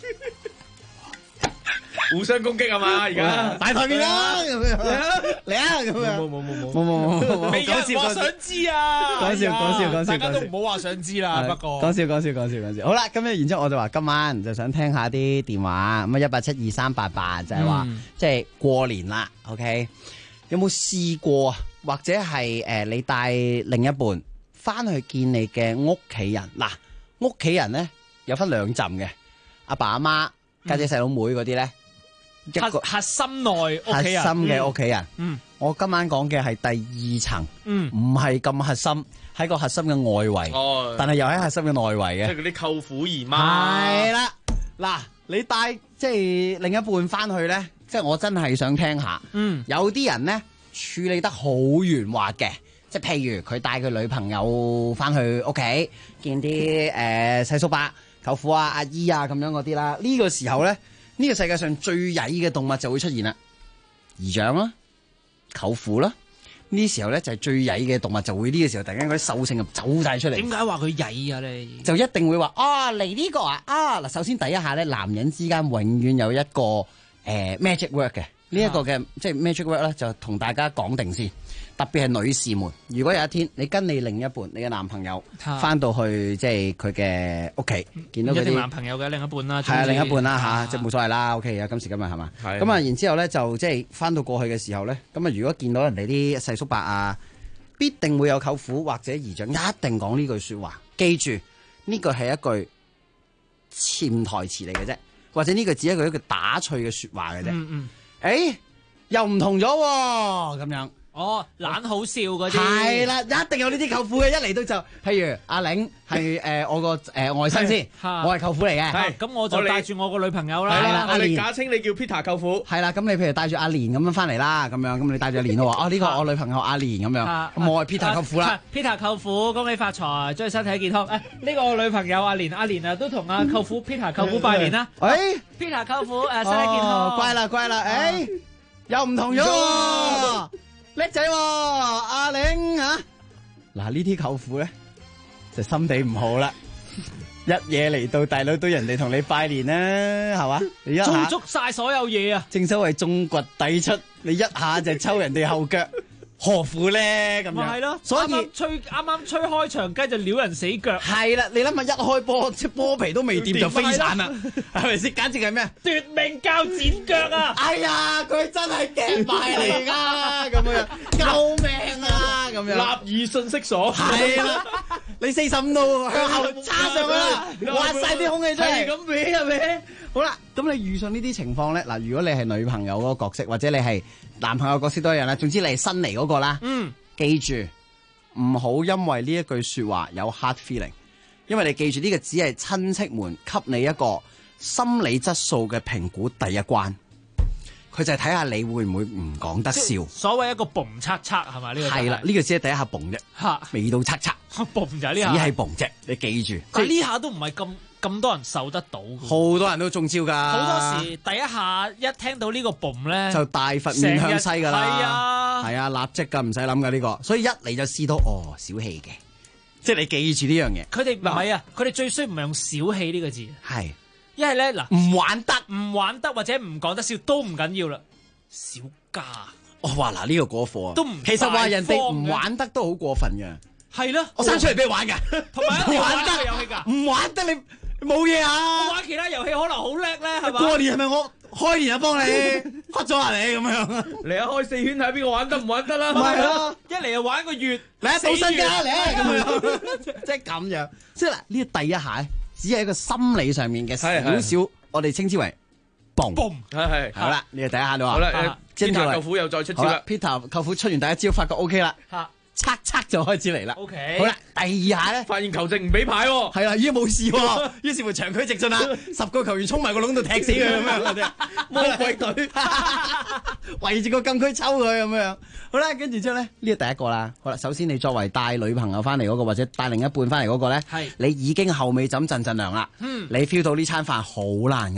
互相攻擊係嘛？而家大台面啦，咁樣嚟啊！咁樣冇， 未有人話想知啊！ 講笑， 大家都唔好話想知啦。不過講笑。好啦，咁然之後我就話今晚就想聽下啲電話，咁1872388就係話即係過年啦。OK， 有冇試過啊？或者係你帶另一半翻去見你嘅屋企人？嗱，屋企人咧有分兩陣嘅，阿爸阿媽、家姐細佬妹嗰啲咧。 核心內屋企人， 核心嘅屋企人。我今晚講嘅係第二層，唔係咁核心，喺個核心嘅外圍，但係又喺核心嘅內圍嘅， 即係嗰啲舅父姨媽。 係啦，嗱，你帶即係另一半翻去咧，即係我真係想聽下。有啲人咧處理得好圓滑嘅，即係譬如佢帶佢女朋友翻去屋企見啲細叔伯、舅父啊、阿姨啊咁樣嗰啲啦，呢個時候咧。呢個世界上最曳嘅動物就會出現啦，姨丈啦、舅父啦，呢時候咧就係最曳嘅動物就會呢個時候突然間嗰啲獸性就走晒出嚟。 點解話佢曳啊？你就一定會話嚟呢個啊嗱，首先第一下咧，男人之間永遠有一個magic word 嘅，呢一個嘅即係 magic word 咧，就同大家講定先。特別係女士們，如果有一天你跟你另一半、你嘅男朋友翻到去即係佢嘅屋企，見到嗰啲一定男朋友嘅另一半啦， 係啊另一半啦嚇，即係冇所謂啦。OK 啊，今時今日係嘛？咁啊，然之後咧就即係翻到過去嘅時候咧，咁啊如果見到人哋啲細叔伯啊，必定會有舅父或者姨丈一定講呢句説話。記住呢句係一句潛台詞嚟嘅啫，或者呢句只係一句打趣嘅説話嘅啫。又唔同咗喎，咁樣。 懶好笑嗰啲係啦，一定有呢啲舅父嘅，一嚟到就，譬如阿玲係我個外甥先，我係舅父嚟嘅， 咁我就帶住我個女朋友啦。 係啦， 我哋假稱你叫 Peter 舅父。 係啦，咁你譬如帶住阿蓮咁樣翻嚟啦，咁樣咁你帶住阿蓮都話，呢個我女朋友阿蓮咁樣，咁我係 Peter 舅父啦。 Peter 舅父，恭喜發財，祝你身體健康。呢個我女朋友阿蓮啊都同阿舅父 Peter 舅父拜年啦。Peter 舅父身體健康。 乖啦，又唔同咗喎。叻仔喎，阿玲嚇！嗱呢啲舅父咧就心地唔好啦，一嘢嚟到大佬對人哋同你拜年啦，係嘛？你一下做足晒所有嘢啊！ 正所謂中掘底出，你一下就抽人哋後腳，何苦咧？咁樣係咯， 所以啱啱吹開場雞就撩人死腳。 係啦，你諗下一開波，即波皮都未掂就飛散啦，係咪先？簡直係咩？ 奪命鉸剪腳啊！ 哎呀，佢真係夾埋嚟㗎，咁樣救命啊！咁樣立意信息所係啦，你45度向後插上去啦，挖晒啲空氣出嚟， 咁搲係咪？ 好啦，咁你遇上呢啲情況咧，嗱，如果你係女朋友嗰個角色，或者你係男朋友角色都一樣啦，總之你係新嚟嗰個啦，記住唔好因為呢一句説話有 hard feeling，因為你記住呢個只係親戚們給你一個心理質素嘅評估第一關，佢就係睇下你會唔會唔講得笑。 所謂一個嘣測測係咪呢個？ 係啦，呢個只係第一下嘣啫，未到測測， 嘣就係呢下， 只係嘣啫，你記住。 但呢下都唔係咁多人受得到， 好多人都中招㗎。 好多時第一下一聽到呢個嘣咧， 就大佛面向西㗎啦。 係啊， 立即㗎，唔使諗㗎呢個。所以一嚟就試到小氣嘅，即係你記住呢樣嘢。 佢哋唔係啊，佢哋最衰唔係用小氣呢個字， 係一係咧嗱，唔玩得或者唔講得笑都唔緊要啦，小家。 哇嗱呢個過火啊， 都唔其實話人哋唔玩得都好過分嘅。 係咯， 我生出嚟俾你玩㗎， 同埋一定玩得遊戲㗎， 唔玩得你。冇嘢啊！ 我玩其他遊戲可能好叻咧，係嘛？ 過年係咪我開年就幫你屈咗下你咁樣？ 嚟啊！開4圈睇下邊個玩得唔玩得啦？ 唔係咯， 一嚟就玩個月， 嚟啊！賭身家嚟咁樣，即係咁樣。即係嗱，呢第一下只係一個心理上面嘅少少，我哋稱之為嘣。 係好啦，呢個第一下你話好啦，Peter 舅父又再出招啦。 Peter 舅父出完第一招，發覺 OK 啦。測就開始嚟啦。 OK， 好啦，第二下咧， 發現球證唔俾牌喎， 係啦，已經冇事喎，於是乎長驅直進啦，10個球員衝埋個籠度踢死佢咁樣，魔鬼隊圍住個禁區抽佢咁樣。好啦，跟住之後咧，呢個第一個啦。好啦，首先你作為帶女朋友翻嚟嗰個，或者帶另一半翻嚟嗰個咧，你已經後尾枕陣涼啦。你 feel 到呢餐飯好難捱，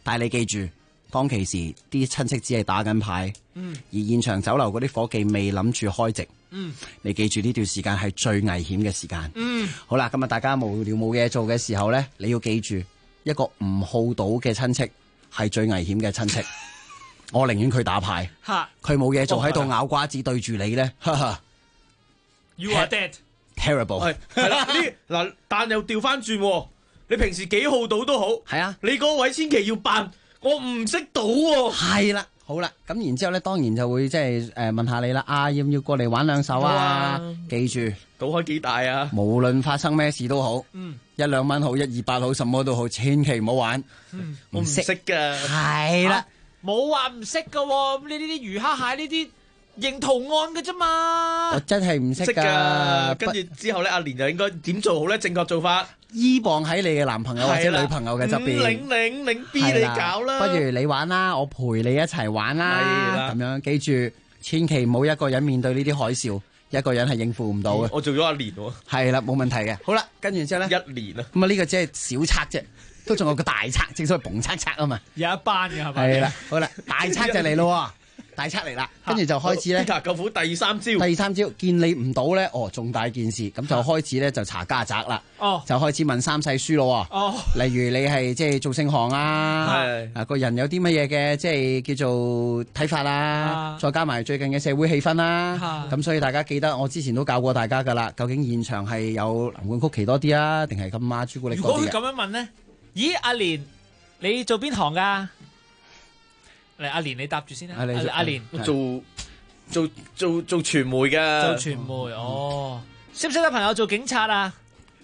但係你記住，當其時啲親戚只係打緊牌，而現場酒樓嗰啲伙計未諗住開席。你記住呢段時間係最危險嘅時間。好啦，咁啊，大家無聊冇嘢做嘅時候咧，你要記住一個唔好賭嘅親戚係最危險嘅親戚。我寧願佢打牌，佢冇嘢做喺度咬瓜子對住你咧。 You are dead. Terrible。 係啦，嗱，但又調翻轉，你平時幾好賭都好， 係啊， 你嗰位千祈要扮我唔識賭喎。 係啦。好啦，咁然之後咧，當然就會即係問下你啦，要唔要過嚟玩兩手啊？記住， 賭開幾大啊？ 無論發生咩事都好，1-2蚊好，128好，什麼都好，千祈唔好玩。 我唔識㗎。 係啦， 冇話唔識㗎喎，咁你呢啲魚蝦蟹呢啲認圖案嘅啫嘛。 我真係唔識㗎。 跟住之後咧，阿蓮就應該點做好咧？正確做法。 依傍喺你嘅男朋友或者女朋友嘅側邊， 領 B 你搞啦， 不如你玩啦，我陪你一齊玩啦，咁樣記住，千祈唔好一個人面對呢啲海嘯，一個人係應付唔到嘅。 我做咗1年喎， 係啦，冇問題嘅。好啦，跟住之後咧 ，1年啊， 咁啊呢個只係小測啫，都仲有個大測，正所謂蹦測測啊嘛， 有一班嘅係咪？ 係啦，好啦，大測就嚟咯。大測嚟啦，跟住就開始咧。 Peter 舅父第三招， 見你唔到咧，重大件事，咁就開始咧就查家宅啦。就開始問三世書咯。例如你係即係做聖行啊，個人有啲乜嘢嘅即係叫做睇法啊，再加埋最近嘅社會氣氛啦。咁所以大家記得，我之前都教過大家噶啦。究竟現場係有藍罐曲奇多啲啊，定係金馬朱古力多啲？ 如果佢咁樣問咧，咦，阿蓮，你做邊行噶？嚟，阿蓮你答住先啦。阿蓮做傳媒嘅。 做傳媒哦，識唔識得朋友做警察啊？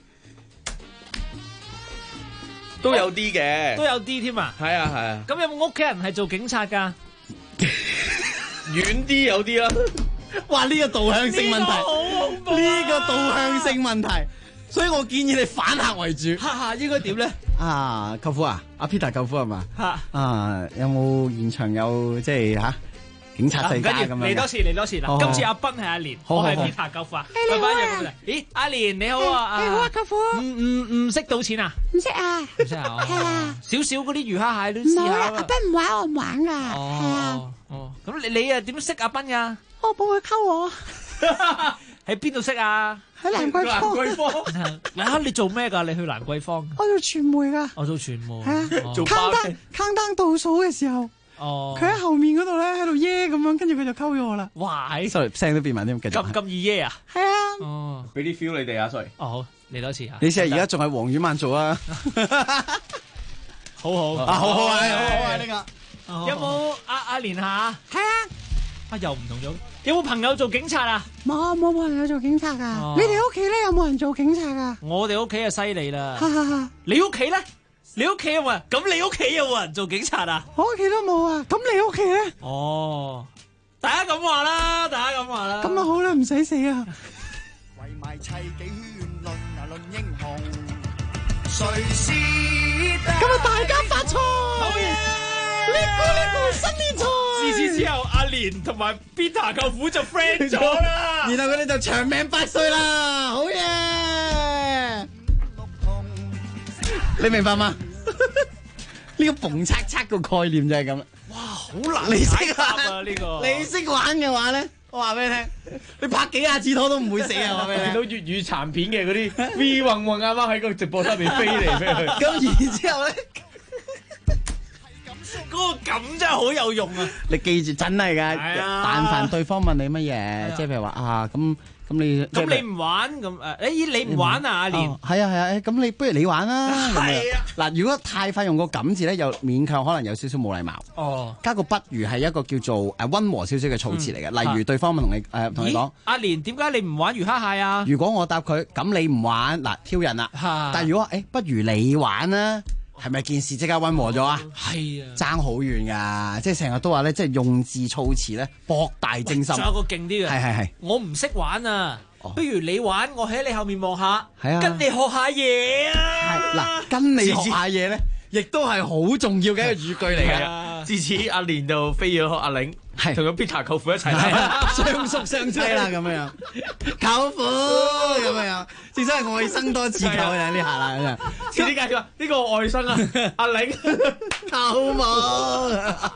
都有啲嘅， 都有啲添啊。 係啊係啊。 咁有冇屋企人係做警察噶？ 遠啲有啲啦。 哇！呢個導向性問題，呢個導向性問題，所以我建議你反客為主。 應該點咧？ 舅父啊，阿 Peter 舅父係嘛？有冇現場有即係警察世家咁樣？ 嚟多次嗱，今次阿斌係阿蓮，我係 Peter 舅父啊。咦，阿蓮你好啊！ 你好啊，舅父。 唔識賭錢啊？ 唔識啊。 唔識啊？係啊。少少嗰啲魚蝦蟹都試下。 阿斌唔玩，我唔玩噶。係啊。 咁你啊點識阿斌噶？ 我冇佢溝我。 喺邊度識啊？ 喺蘭桂坊。 嗱，你做咩噶？你去蘭桂坊？ 我做傳媒噶。 我做傳媒。 係啊。做坑單倒數嘅時候，佢喺後面嗰度咧喺度耶咁樣，跟住佢就溝咗我啦。 哇 ！sorry，聲都變埋添，繼續。 咁易耶啊？ 係啊。 哦。 俾啲 feel 你哋啊，sorry。 好，嚟多次啊。 你試下而家仲係黃婉曼做啊？ 好好啊，好好啊，呢個。 有冇阿蓮下？ 係啊。 又唔同咗。有冇朋友做警察啊？ 冇朋友做警察噶。你哋屋企咧有冇人做警察噶？ 我哋屋企就犀利啦。你屋企咧？你屋企有冇人？咁你屋企有冇人做警察啊？ 我屋企都冇啊。咁你屋企咧？ 哦，大家咁話啦。 咁啊好啦，唔使死啊。 為埋砌幾圈論啊論英雄，誰是得？ 今日大家發財，好嘢！呢個新年財。 自此之後，阿蓮同埋 Peter 舅父就 friend 咗啦。 然後佢哋就長命百歲啦，好嘢！你明白嗎？呢個蹦測測個概念就係咁啦。 哇，好難你識啊呢個。 你識玩嘅話咧，我話俾你聽，你拍幾下次拖都唔會死啊！我話俾你聽。 見到粵語殘片嘅嗰啲 V 混混啱啱喺個直播室入邊飛嚟飛去。 咁然之後咧。 嗰個感真係好有用啊！ 你記住真係㗎，但凡對方問你乜嘢，即係譬如話咁你唔玩咁你唔玩啊？阿蓮係啊，咁你不如你玩啦。係啊，嗱，如果太快用個咁字咧，又勉強可能有少少冇禮貌。 哦， 加個不如係一個叫做溫和少少嘅措辭嚟嘅，例如對方問同你講， 阿蓮點解你唔玩魚蝦蟹啊？ 如果我答佢咁你唔玩，嗱挑人啦。但係如果不如你玩啦。係咪件事即刻溫和咗啊？ 係啊， 爭好遠噶，即係成日都話咧，即係用字措辭咧博大精深。 仲有個勁啲嘅， 係， 我唔識玩啊，不如你玩，我喺你後面望下， 係啊， 跟你學下嘢啊。 嗱，跟你學下嘢咧，亦都係好重要嘅一個語句嚟嘅。 自此阿蓮就飛咗阿玲，同個 Peter 舅父一齊相宿相妻啦咁樣，舅父咁樣，正真係愛生多自舅啊！呢下啦， 遲啲介紹呢個外甥啊，阿玲舅母。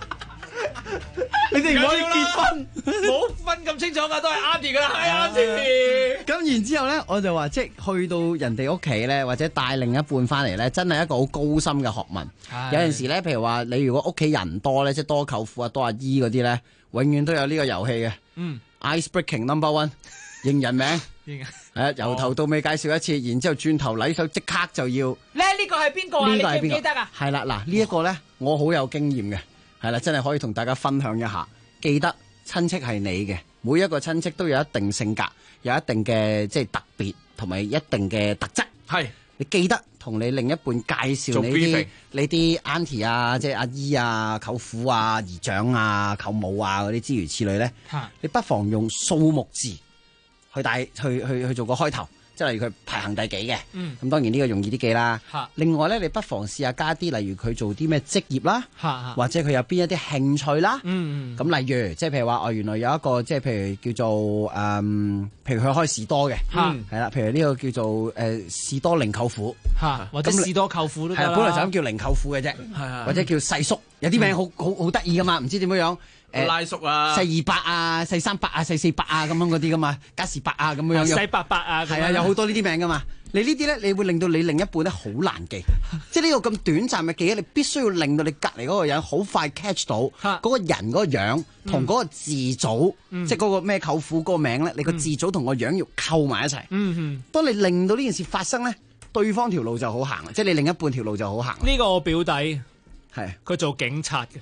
你哋唔可以結婚，冇分咁清楚噶，都係Auntie噶啦，係Auntie。 咁然之後咧，我就話即係去到人哋屋企咧，或者帶另一半翻嚟咧，真係一個好高深嘅學問。有陣時咧，譬如話你如果屋企人多咧，即係多舅父啊、多阿姨嗰啲咧，永遠都有呢個遊戲嘅。Ice breaking number one， 認人名，係由頭到尾介紹一次，然之後轉頭禮手即刻就要。 呢個係邊個啊？你記唔記得啊？ 係啦，嗱呢一個咧，我好有經驗嘅。係啦，真係可以同大家分享一下。記得親戚係你嘅，每一個親戚都有一定性格，有一定嘅即係特別，同埋一定嘅特質。 係你記得同你另一半介紹你啲 auntie 啊，即係阿姨啊、舅父啊、姨丈啊、舅母啊嗰啲諸如此類咧。你不妨用數目字去做個開頭。即係例如佢排行第幾嘅，咁當然呢個容易啲記啦。另外咧，你不妨試下加啲，例如佢做啲咩職業啦，或者佢有邊一啲興趣啦。咁例如，即係譬如話，原來有一個即係譬如叫做譬如佢開士多嘅，係啦，譬如呢個叫做士多零舅父， 或者士多舅父都得啦。 本來就咁叫零舅父嘅啫，或者叫細叔，有啲名好得意噶嘛，唔知點樣樣。 拉叔啊， 細200啊，細300啊，細400啊，咁樣嗰啲噶嘛，加士伯啊咁樣樣， 細800啊， 係啊，有好多呢啲名噶嘛。你呢啲咧，你會令到你另一半咧好難記，即係呢個咁短暫嘅記憶，你必須要令到你隔離嗰個人好快 catch 到嗰個人嗰個樣同嗰個字組，即係嗰個咩舅父嗰個名咧，你個字組同個樣要扣埋一齊。當你令到呢件事發生咧，對方條路就好行，即係你另一半條路就好行。 呢個我表弟係佢做警察嘅。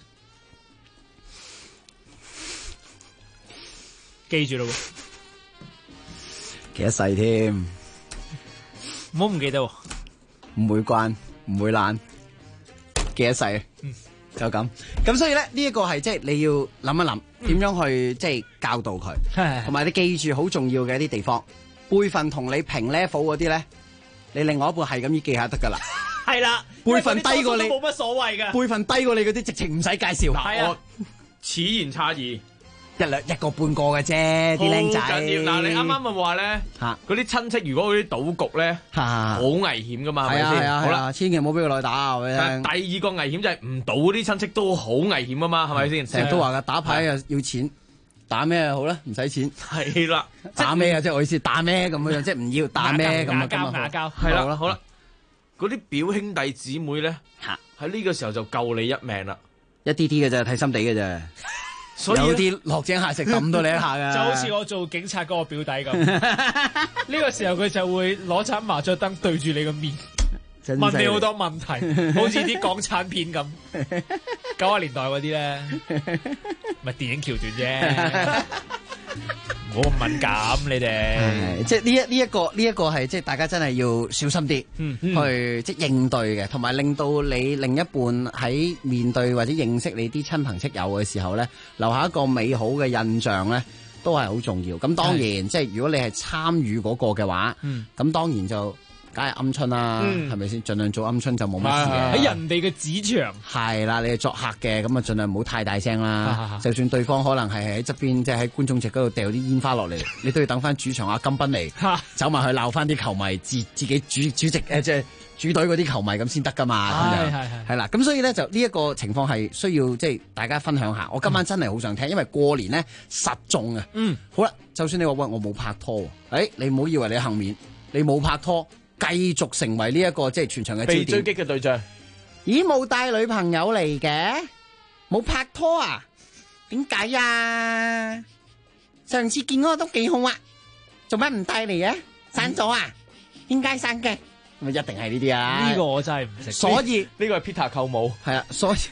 記住咯， 記一世添， 唔好唔記得， 唔會慣，唔會懶，記一世，就咁。咁所以咧，呢一個係即係你要諗一諗，點樣去即係教導佢，同埋你記住好重要嘅一啲地方，輩份同你平 level 嗰啲咧，你另外一半係咁依記下得噶啦。 係啦， 輩份低過你冇乜所謂嘅， 輩份低過你嗰啲直情唔使介紹。 係啊，此言差異。 一個半個嘅啫，啲僆仔。好緊要嗱，你啱啱咪話咧，嗰啲親戚如果嗰啲賭局咧，好危險噶嘛，係咪先？好啦， 千祈唔好俾佢落去打。 第二個危險就係唔賭嗰啲親戚都好危險噶嘛，係咪先？ 成日都話噶，打牌又要錢，打咩好咧？唔使錢。 係啦， 打咩啊？即係我意思，打咩咁樣，即係唔要打咩咁啊？ 牙交。 係啦，好啦，嗰啲表兄弟姊妹咧，喺呢個時候就救你一命啦， 一啲啲嘅啫，睇心地嘅啫。所以有啲落井下石抌到你一下噶， 就好似我做警察嗰個表弟咁。呢個時候佢就會攞盞麻雀燈對住你個面，問你好多問題，好似啲港產片咁。90年代嗰啲咧，咪電影橋段啫。唔好咁敏感，你哋即係呢一個係即係大家真係要小心啲，去即係應對嘅，同埋令到你另一半喺面對或者認識你啲親朋戚友嘅時候咧，留下一個美好嘅印象咧，都係好重要。咁當然即係如果你係參與嗰個嘅話，咁當然就梗係鵪鶉啦，係咪先？盡量做鵪鶉就冇乜事嘅。 喺人哋嘅紙場係啦，你係作客嘅，咁啊盡量唔好太大聲啦。就算對方可能係喺側邊，即係喺觀眾席嗰度掉啲煙花落嚟，你都要等翻主場阿金賓嚟走埋去鬧翻啲球迷，自己主席即係主隊嗰啲球迷咁先得噶嘛。係啦，咁所以咧就呢一個情況係需要即係大家分享下。我今晚真係好想聽，因為過年咧實中啊。好啦，就算你話喂我冇拍拖，你唔好以為你幸免，你冇拍拖。繼續成為呢一個即係全場嘅焦點， 被追擊嘅對象。 咦，冇帶女朋友嚟嘅，冇拍拖啊？點解啊？上次見嗰個都幾好啊，做乜唔帶嚟啊？散咗啊？點解散嘅？咪一定係呢啲啊？ 呢個我真係唔識。 所以呢個係 Peter 舅母， 係啊，所以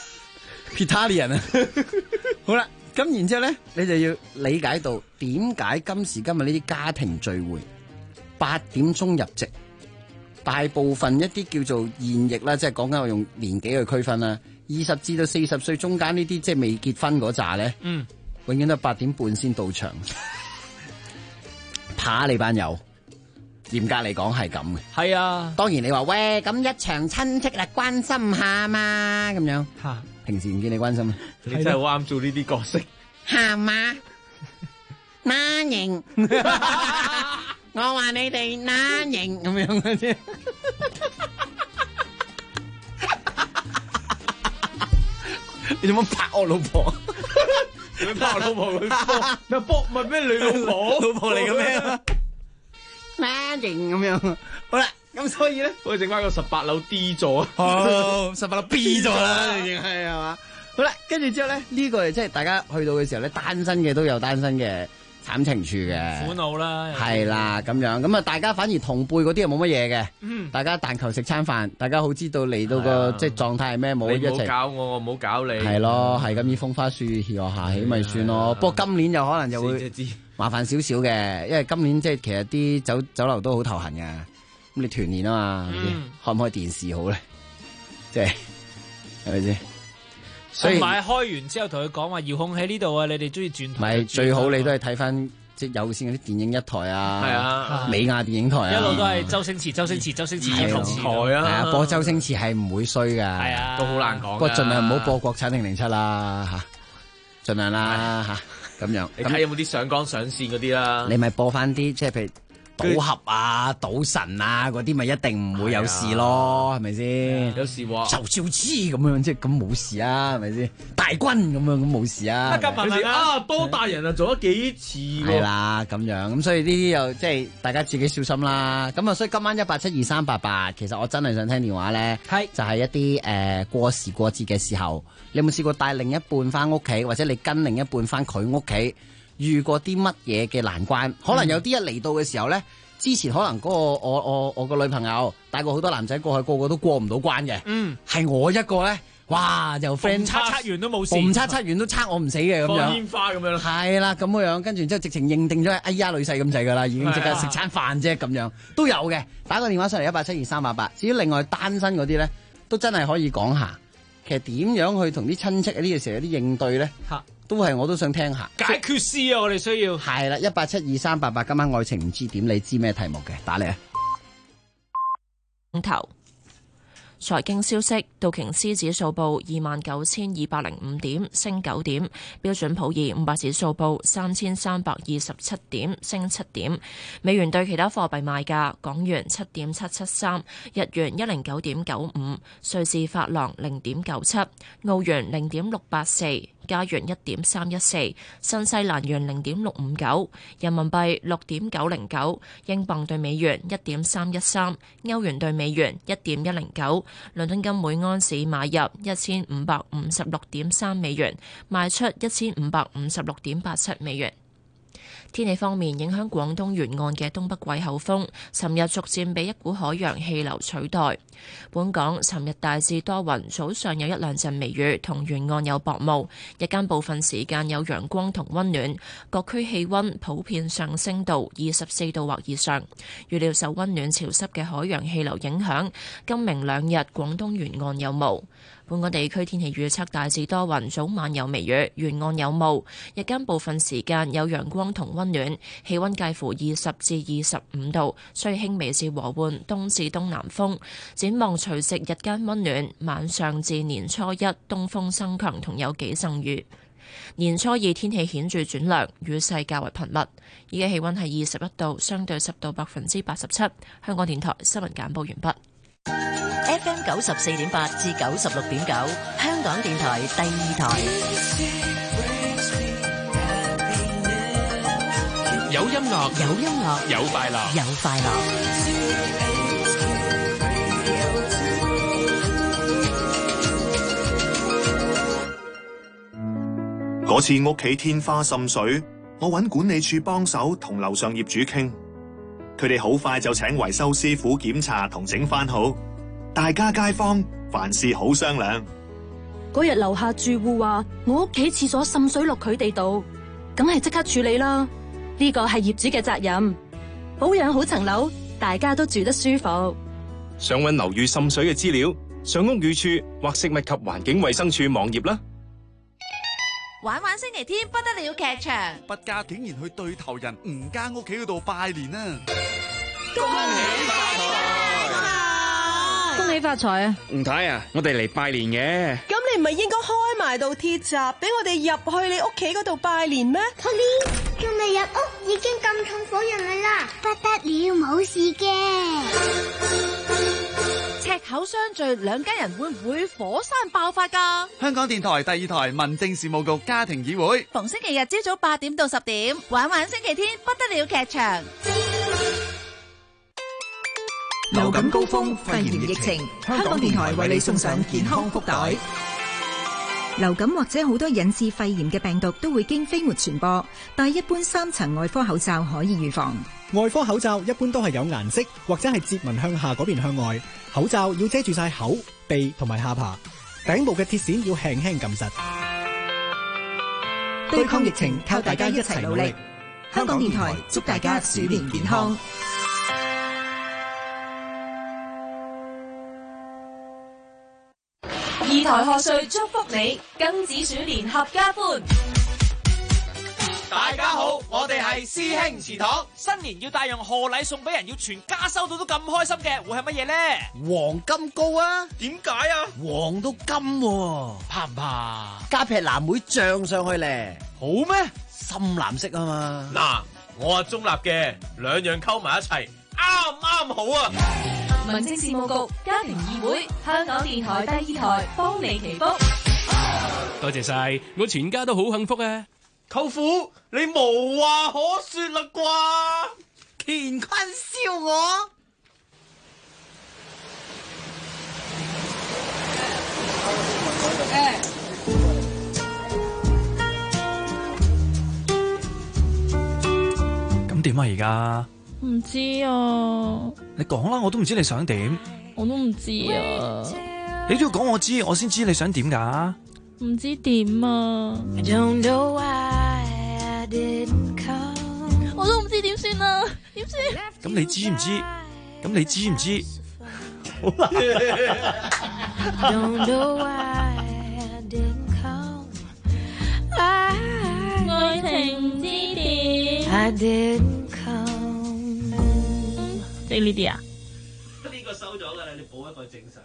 Petalian 啊。好啦，咁然之後咧，你就要理解到點解今時今日呢啲家庭聚會。8點鐘入席，大部分一啲叫做現役啦，即係講緊我用年紀去區分啦。20至到40歲中間呢啲即係未結婚嗰扎咧，永遠都係8點半先到場，扒你班友， 嚴格嚟講係咁嘅。 係啊， 當然你話喂，咁一場親戚啦，關心下嘛，咁樣。平時唔見你關心， 你真係好啱做呢啲角色。 係嘛？乸型，我話你哋乸型咁樣嘅啫。 你做乜拍我老婆？ 你拍我老婆佢咩搏咪咩你老婆？ 老婆嚟嘅咩？ 乸型咁樣。 好啦，咁所以咧， 我剩翻個18樓 D 座。 好，18樓 B 座啦，已經係嘛？好啦，跟住之後咧，呢個即係大家去到嘅時候咧，單身嘅都有單身嘅慘情處嘅苦惱啦， 係啦咁樣，咁啊大家反而同輩嗰啲又冇乜嘢嘅，大家但求食餐飯，大家好知道嚟到個即係狀態係咩，冇一齊。 你唔好搞我，我唔好搞你。 係咯，係咁以風花雪月下起咪算咯。不過今年就可能就會麻煩少少嘅，因為今年即係其實啲酒樓都好頭痕嘅，咁你團年啊嘛，開唔開電視好咧？即係係咪先？ 同埋開完之後同佢講話遙控喺呢度啊，你哋中意轉台。 咪最好你都係睇翻即係有線嗰啲電影一台啊， 係啊， 美亞電影台啊， 一路都係周星馳台啊，播周星馳係唔會衰噶， 係啊， 都好難講。 不過盡量唔好播國產007啦吓，盡量啦吓，咁樣。 你睇有冇啲上綱上線嗰啲啦？ 你咪播翻啲即係譬如賭俠啊、賭神啊嗰啲，咪一定唔會有事咯，係咪先？ 有事喎， 仇少之咁樣，即係咁冇事啊，係咪先？大軍咁樣咁冇事啊。 多大人啊，做咗幾次喎？ 係啦，咁樣咁，所以呢啲又即係大家自己小心啦。咁啊，所以今晚1872388，其實我真係想聽電話咧，就係一啲過時過節嘅時候，你有冇試過帶另一半翻屋企，或者你跟另一半翻佢屋企？遇過啲乜嘢嘅難關？可能有啲一嚟到嘅時候咧，之前可能嗰個我個女朋友帶過好多男仔過去，個個都過唔到關嘅。係我一個咧，哇就 friend 測完都冇事， 唔測完都測我唔死嘅咁樣。 放煙花咁樣。 係啦，咁樣跟住之後直情認定咗，哎呀女婿咁滯噶啦，已經即刻食餐飯啫咁樣都有嘅。打個電話上嚟1872388。至於另外單身嗰啲咧，都真係可以講下，其實點樣去同啲親戚呢個時候有啲應對咧？都係我都想聽下解決師啊！我哋需要係啦，1872388。今晚愛情唔知點，你知咩題目嘅？打嚟啊！ 頭財經消息，道瓊斯指數報29,205點，升9點；標準普爾500指數報3,327點，升7點。美元對其他貨幣賣價：港元7.773，日元109.95，瑞士法郎0.97，澳元0.684。加元1.314，新西蘭元0.659，人民幣6.909，英鎊對美元1.313，歐元對美元1.109。倫敦金每安士買入1556.3美元，賣出1556.87美元。天氣方面，影響廣東沿岸嘅東北季候風，尋日逐漸被一股海洋氣流取代。本港尋日大致多雲，早上有一兩陣微雨，同沿岸有薄霧，日間部分時間有陽光同溫暖，各區氣溫普遍上升到24度或以上。預料受溫暖潮濕嘅海洋氣流影響，今明兩日廣東沿岸有霧。本港地區天氣預測大致多雲，早晚有微雨，沿岸有霧，日間部分時間有陽光同溫暖，氣溫介乎20至25度，吹輕微至和緩東至東南風。展望除夕日間溫暖，晚上至年初一東風增強同有幾陣雨。年初二天氣顯著轉涼，雨勢較為頻密。而家氣溫係21度，相對濕度87%。香港電台新聞簡報完畢。 FM 94.8至96.9，香港電台第二台。 有音樂， 有音樂， 有快樂， 有快樂。 嗰次屋企天花滲水，我揾管理處幫手同樓上業主傾。佢哋好快就請維修師傅檢查同整翻好，大家街坊凡事好商量。 嗰日樓下住戶話我屋企廁所滲水落佢哋度，梗係即刻處理啦。呢個係業主嘅責任，保養好層樓，大家都住得舒服。 想揾樓宇滲水嘅資料，上屋宇署或食物及環境衛生署網頁啦。 玩星期天不得了劇場， 不家竟然去對頭人吳家屋企嗰度拜年啊！ 恭喜發財！ 恭喜發財啊！ 吳太啊，我哋嚟拜年嘅。 咁你唔係應該開埋道鐵閘，俾我哋入去你屋企嗰度拜年咩？ Tommy， 仲未入屋已經咁重火人嚟啦，不得了，冇事嘅。 赤口相聚，兩家人會唔會火山爆發㗎？ 香港電台第2台民政事務局家庭議會， 逢星期日朝早8點到10點，玩星期天不得了劇場。 流感高峰，肺炎疫情，香港電台為你送上健康福袋。 流感或者好多引致肺炎嘅病毒都會經飛沫傳播，戴一般3層外科口罩可以預防。 外科口罩一般都係有顏色或者係折紋向下嗰邊向外，口罩要遮住晒口、鼻同埋下巴，頂部嘅鐵線要輕輕撳實。 對抗疫情靠大家一齊努力。香港電台祝大家鼠年健康。 2台賀歲祝福你，庚子鼠年合家歡。 大家好，我哋係師兄祠堂。 新年要帶樣賀禮送俾人，要全家收到都咁開心嘅，會係乜嘢咧？ 黃金糕啊！ 點解啊？ 黃到金喎， 怕唔怕？ 加劈藍莓醬上去咧， 好咩？ 深藍色啊嘛。 嗱，我係中立嘅，兩樣溝埋一齊，啱好啊！ 民政事務局家庭議會，香港電台第2台幫你祈福。 多謝晒，我全家都好幸福啊！ 舅父，你無話可說啦啩？ 乾坤笑我。 咁點啊而家？ 唔知啊， 你講啦，我都唔知你想點。 我都唔知啊。 你都要講我知，我先知你想點㗎。 唔知點啊。我都唔知點算啊，點算？ 咁你知唔知？咁你知唔知？ 好難。 愛情唔知點。即係呢啲啊？ 呢個收咗㗎啦，你補一個正常。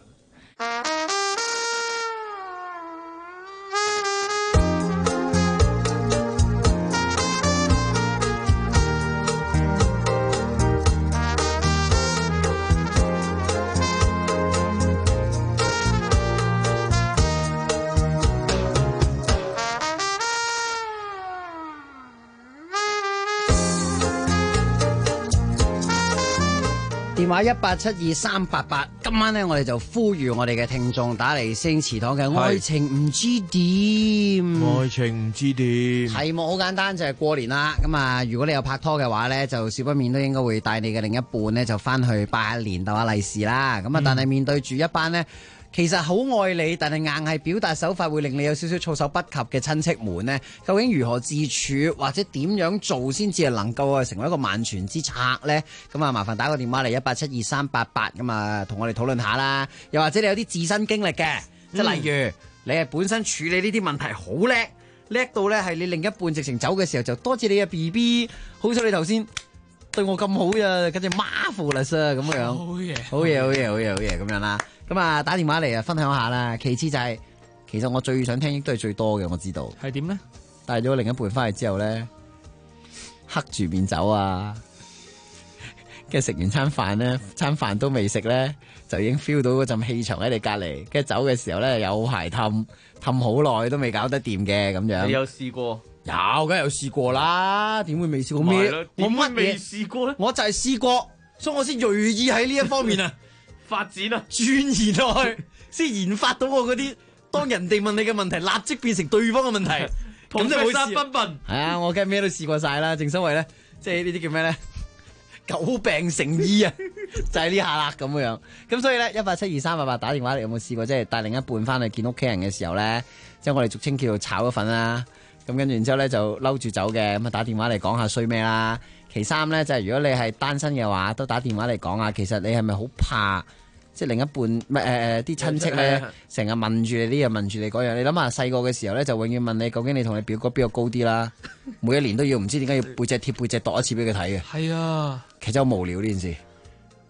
電話1872388，今晚咧我哋就呼籲我哋嘅聽眾打嚟師兄祠堂嘅愛情唔知點， 愛情唔知點。 題目好簡單，就係過年啦。咁啊，如果你有拍拖嘅話咧，就少不免都應該會帶你嘅另一半咧就翻去拜下年、逗下利是啦。咁啊，但係面對住一班呢，其實好愛你，但係硬係表達手法會令你有少少措手不及嘅親戚們呢，究竟如何自處或者點樣做先至係能夠成為一個萬全之策呢？咁啊，麻煩打個電話嚟1872388，咁啊，同我哋討論下啦。又或者你有啲自身經歷嘅，即係例如你係本身處理呢啲問題好叻到呢，係你另一半直情走嘅時候就多謝你嘅 BB， 好彩你頭先對我咁好呀，跟住 marvelous 咁樣，好嘢咁樣啦。咁啊，打電話嚟啊，分享下啦。其次就係，其實我最想聽亦都係最多嘅，我知道係點咧？ 帶咗另一半翻去之後咧，黑住面走啊，跟住食完餐飯咧，餐飯都未食咧，就已經 feel 到嗰陣氣場喺你隔離，跟住走嘅時候咧，有排氹好耐都未搞得掂嘅咁樣。 你有試過？ 有，梗係有試過啦，點會未試過咩？我乜未試過咧？ 我就係試過，所以我先銳意喺呢一方面啊。 發展啊， 鑽研落去，先研發到我嗰啲，當人哋問你嘅問題，立即變成對方嘅問題，咁就冇事。分笨。係啊，我梗係咩都試過晒啦。正所謂咧，即係呢啲叫咩咧？久病成醫啊，就係呢下啦咁樣。咁所以咧，1872388打電話嚟，有冇試過即係帶另一半翻去見屋企人嘅時候咧，即係我哋俗稱叫做炒咗粉啦。咁跟住然之後咧就嬲住走嘅，咁啊打電話嚟講下衰咩啦。其三咧就係如果你係單身嘅話，都打電話嚟講下，其實你係咪好怕即係另一半啲親戚咧成日問住你呢樣問住你嗰樣？你諗下細個嘅時候咧就永遠問你究竟你同你表哥邊個高啲啦，每一年都要唔知點解要背脊貼背脊度一次俾佢睇嘅。 係啊， 其實好無聊呢件事。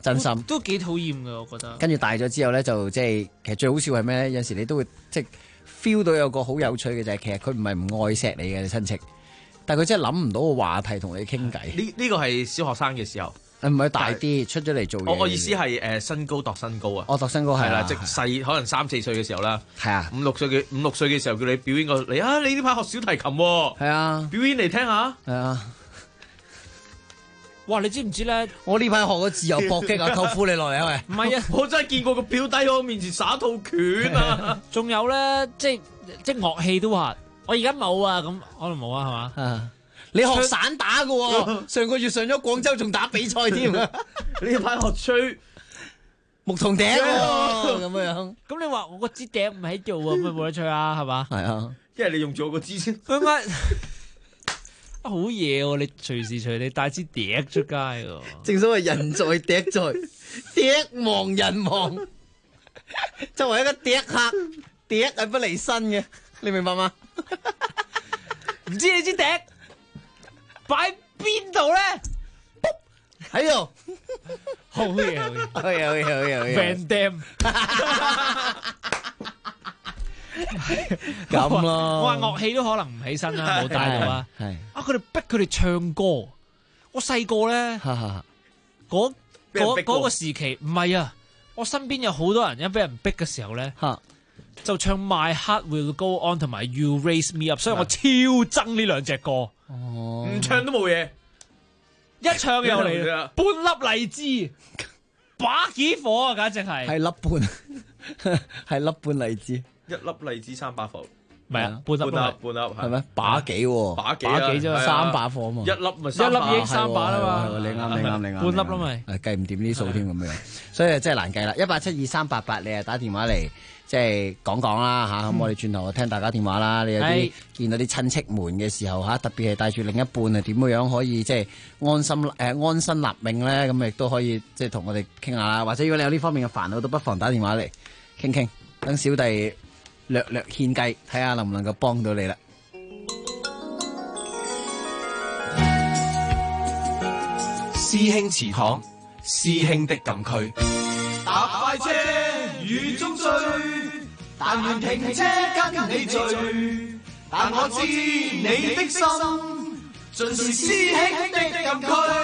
真心都幾討厭㗎，我覺得。 跟住大咗之後咧，就即係其實最好笑係咩咧？有時你都會即係 feel 到有個好有趣嘅就係，其實佢唔係唔愛錫你嘅親戚，但係佢真係諗唔到個話題同你傾偈。 呢個係小學生嘅時候。 唔係大啲出咗嚟做嘢。 我意思係身高度身高啊。 我度身高係啦，即係細可能3、4歲嘅時候啦。 係啊 ，5、6歲嘅時候叫你表演個你啊！你呢排學小提琴喎。 係啊， 表演嚟聽下。 係啊。 哇！你知唔知咧？ 我呢排學個自由搏擊啊，舅父你落嚟啊喂！ 唔係啊， 我真係見過個表弟喺我面前耍套拳啊！ 仲有咧，即係樂器都話，我而家冇啊，咁可能冇啊，係嘛？ 啊！你學散打㗎喎，上個月上咗廣州仲打比賽添。 呢排學吹牧童笛喎，咁樣。 咁你話我個支笛唔喺度喎，咁咪冇得吹啊，係嘛？ 係啊， 因為你用咗我個支先。 好嘢喎！你隨時隨地帶支笛出街喎。 正所謂人在笛在，笛望人望。作為一個笛客，笛係不離身嘅，你明白嗎？ 唔知你支笛擺邊度咧？ 喺度。 好嘢，好嘢。Van Damme。 咁咯， 我話樂器都可能唔起身啦，冇帶到啊。 係啊，佢哋逼佢哋唱歌。我細個咧，嗰個時期唔係啊，我身邊有好多人一俾人逼嘅時候咧，就唱 My Heart Will Go On 同埋 You Raise Me Up， 所以我超憎呢兩隻歌。 唔唱都冇嘢， 一唱又嚟半粒荔枝，把幾火啊！簡直係粒半，係粒半荔枝。 1粒荔枝3把火， 唔係啊，半粒係咩？把幾喎？ 把幾啫，3把火嘛。 一粒咪 3把，一粒已經3把啦嘛。 你啱。 半粒啦咪。 計唔掂呢數添咁樣，所以真係難計啦。1872388，你係打電話嚟即係講啦嚇。咁我哋轉頭聽大家電話啦。你有啲見到啲親戚們嘅時候嚇，特別係帶住另一半啊，點樣可以即係安身立命咧？咁亦都可以即係同我哋傾下啦。或者如果你有呢方面嘅煩惱，都不妨打電話嚟傾傾，等小弟略獻計，睇下能唔能夠幫到你啦。 師兄祠堂，師兄的禁區。搭快車雨中追，但願停車跟你聚。但我知你的心，盡是師兄的禁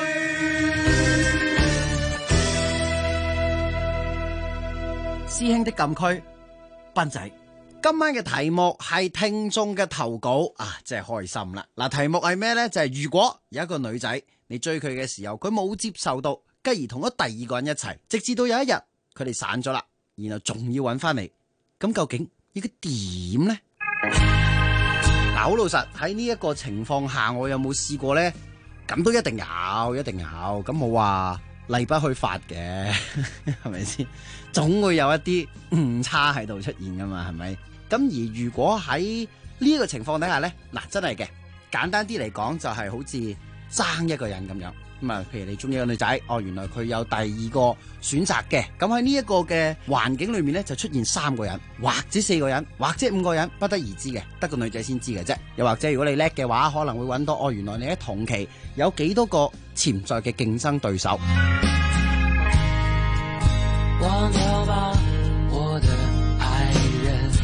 區。 師兄的禁區，斌仔。今晚嘅題目係聽眾嘅投稿啊，真係開心啦！嗱，題目係咩呢？就係如果有一個女仔，你追佢嘅時候，佢冇接受到，繼而同咗第二個人一齊，直至到有一日佢哋散咗啦，然後仲要揾翻嚟，咁究竟應該點呢？嗱，好老實喺呢一個情況下，我有冇試過呢？咁都一定有，咁冇話例不虛發嘅，係咪先？總會有一啲誤差喺度出現噶嘛，係咪？咁而如果喺呢個情況底下呢，嗱，真係嘅，簡單啲嚟講就係好似爭一個人咁樣。咁啊，譬如你中意個女仔，原來佢有第二個選擇嘅。咁喺呢一個嘅環境裏面呢，就出現3個人，或者4個人，或者5個人，不得而知嘅，得個女仔先知嘅啫。又或者如果你叻嘅話，可能會揾到原來你喺同期有幾多個潛在嘅競爭對手。 忘掉吧，我的愛人。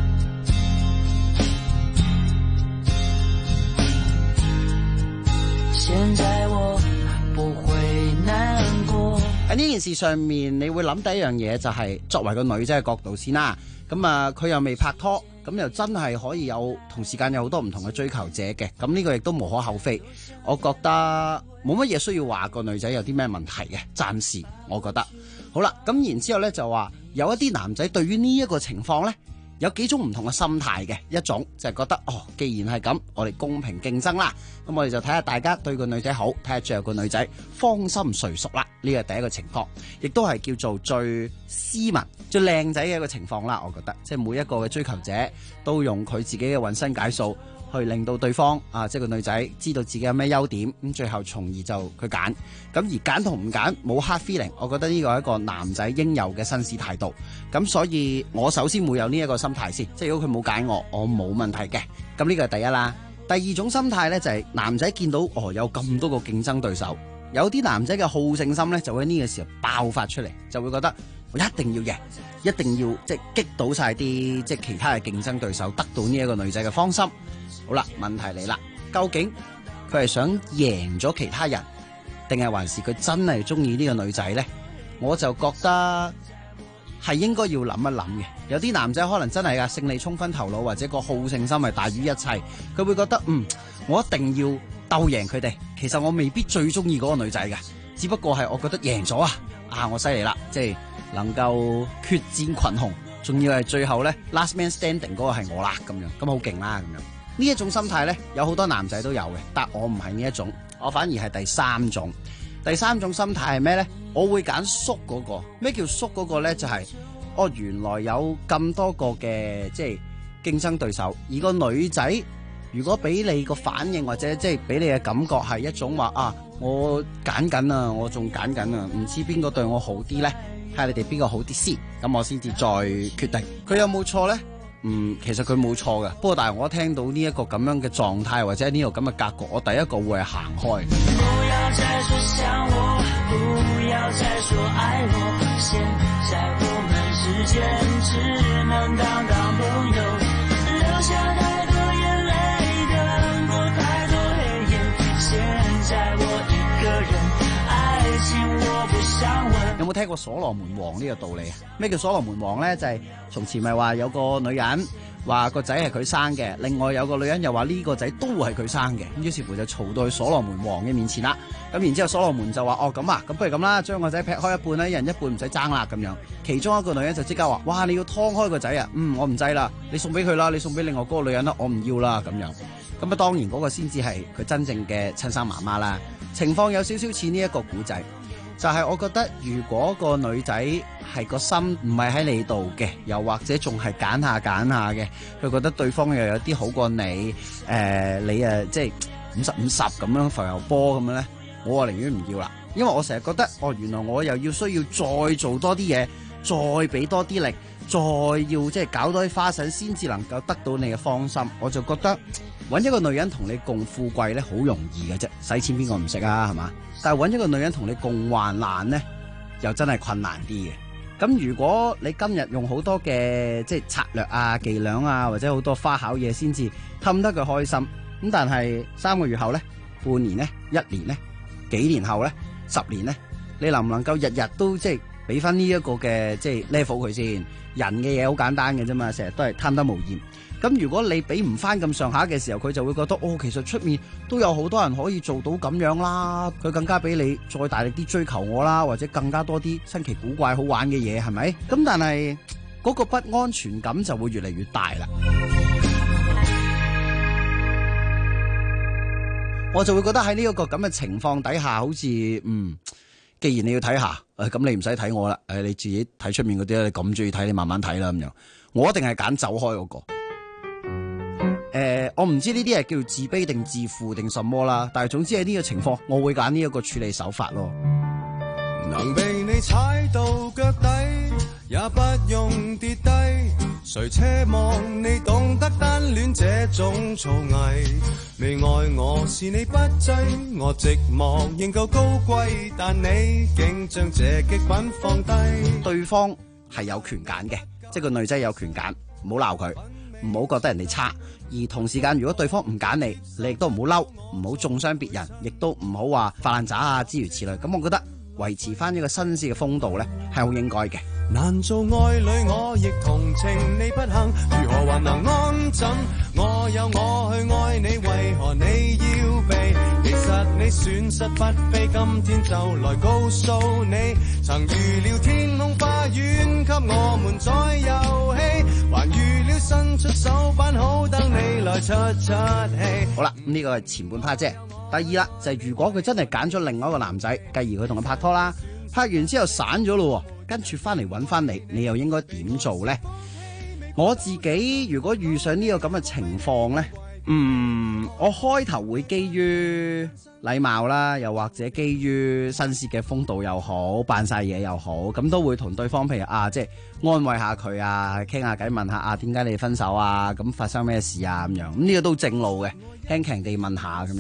現在我不會難過。 喺呢件事上面，你會諗第一樣嘢就係作為個女仔嘅角度先啦。咁啊，佢又未拍拖，咁又真係可以有同時間有好多唔同嘅追求者嘅。咁呢個亦都無可厚非。我覺得冇乜嘢需要話個女仔有啲咩問題嘅。暫時我覺得。好啦，咁然之後咧就話有一啲男仔對於呢一個情況咧有幾種唔同嘅心態嘅，一種就係覺得既然係咁，我哋公平競爭啦，咁我哋就睇下大家對個女仔好，睇下最後個女仔芳心誰屬啦，呢個第一個情況，亦都係叫做最斯文、最靚仔嘅一個情況啦。我覺得即係每一個嘅追求者都用佢自己嘅渾身解數去令到對方即係個女仔知道自己有咩優點，咁最後從而就佢揀，咁而揀同唔揀冇 hard feeling， 我覺得呢個係一個男仔應有嘅紳士態度。咁所以我首先會有呢一個心態先，即係如果佢冇揀我冇問題嘅。咁呢個係第一啦。第二種心態呢，就係男仔見到有咁多個競爭對手， 有啲男仔嘅好勝心咧，就會喺呢個時候爆發出嚟，就會覺得我一定要贏，一定要即係擊倒晒啲即係其他嘅競爭對手，得到呢一個女仔嘅芳心。好啦，問題嚟啦，究竟佢係想贏咗其他人，定係還是佢真係中意呢個女仔咧？我就覺得係應該要諗一諗嘅。有啲男仔可能真係噶勝利沖昏頭腦，或者個好勝心係大於一切，佢會覺得我一定要鬥贏佢哋。其實我未必最中意嗰個女仔嘅，只不過係我覺得贏咗我犀利啦，即係能夠決戰群雄，仲要係最後咧 last man standing 嗰個係我啦，咁樣咁好勁啦，咁樣呢一種心態咧，有好多男仔都有嘅，但我唔係呢一種，我反而係第三種。第三種心態係咩咧？我會揀縮嗰個。咩叫縮嗰個咧？就係原來有咁多個嘅即係競爭對手，而個女仔如果俾你個反應或者即係俾你嘅感覺係一種話我揀緊啊，我仲揀緊啊，唔知邊個對我好啲咧？睇下你哋邊個好啲先，咁我先至再決定。佢有冇錯咧？其實佢冇錯嘅，不過但係我聽到呢一個咁樣嘅狀態或者呢個咁嘅格局，我第一個會係行開。不要再說想我，不要再說愛我，現在我們之間只能當朋友，留下太多眼淚，等過太多黑夜，現在我一個人，愛情我不想問。有冇聽過所羅門王呢個道理啊？咩叫所羅門王咧？就係從前咪話有個女人話個仔係佢生嘅，另外有個女人又話呢個仔都係佢生嘅，咁於是乎就嘈到去所羅門王嘅面前啦。咁然之後所羅門就話咁不如咁啦，將個仔劈開一半啦，一人一半唔使爭啦咁樣。其中一個女人就即刻話：哇，你要劏開個仔啊！我唔制啦，你送俾佢啦，你送俾另外嗰個女人啦，我唔要啦咁樣。咁當然嗰個先至係佢真正嘅親生媽媽啦。情況有少少似呢一個古仔。就係我覺得，如果個女仔係個心唔係喺你度嘅，又或者仲係揀下嘅，佢覺得對方又有啲好過你，你即係50-50咁樣浮游波咁樣咧，我寧願唔要啦。因為我成日覺得，原來我又要需要再做多啲嘢，再俾多啲力，再要即係搞多啲花臣，先至能夠得到你嘅芳心。我就覺得揾一個女人同你共富貴咧，好容易嘅啫，使錢邊個唔識啊，係嘛？但係揾一個女人同你共患難咧，又真係困難啲嘅。咁如果你今日用好多嘅即係策略啊、伎倆啊，或者好多花巧嘢先至氹得佢開心，咁但係3個月後咧、半年咧、1年咧、幾年後咧、10年咧，你能唔能夠日日都即係俾翻呢一個嘅即係 level 佢先？人嘅嘢好簡單嘅啫嘛，成日都係貪得無厭。咁如果你俾唔翻咁上下嘅時候，佢就會覺得其實出面都有好多人可以做到咁樣啦，佢更加俾你再大力啲追求我啦，或者更加多啲新奇古怪好玩嘅嘢，係咪？咁但係嗰個不安全感就會越嚟越大啦。我就會覺得喺呢一個咁嘅情況底下，好似既然你要睇下，咁你唔使睇我啦，你自己睇出面嗰啲，你咁中意睇，你慢慢睇啦咁樣。我一定係揀走開嗰個。我唔知呢啲係叫自卑定自負定什麼啦，但係總之係呢個情況，我會揀呢一個處理手法咯。能被你踩到腳底，也不用跌低，誰奢望你懂得單戀這種造詣？未愛我是你不濟，我寂寞仍夠高貴，但你竟將這極品放低。對方係有權揀嘅，即係個女仔有權揀，唔好鬧佢，唔好覺得人哋差。而同時間，如果對方唔揀你，你亦都唔好嬲，唔好中傷別人，亦都唔好話發爛渣啊諸如此類。咁我覺得維持翻呢個紳士嘅風度咧，係好應該嘅。難做愛侶，我亦同情你不幸，如何還能安枕？我有我去愛你，為何你要避？其實你損失不菲，今天就來告訴你，曾預料天空花園給我們在遊戲，還預料伸出手板好等你來出氣。好啦，呢個係前半 part 啫。第二啦，就係如果佢真係揀咗另外一個男仔，繼而佢同佢拍拖啦，拍完之後散咗咯，跟住翻嚟揾翻你，你又應該點做咧？我自己如果遇上呢個咁嘅情況咧，我開頭會基於禮貌啦，又或者基於紳士嘅風度又好，扮晒嘢又好，咁都會同對方譬如即係安慰下佢啊，傾下偈，問下點解你分手啊？咁發生咩事啊？咁樣，咁呢個都正路嘅，輕輕地問下咁樣。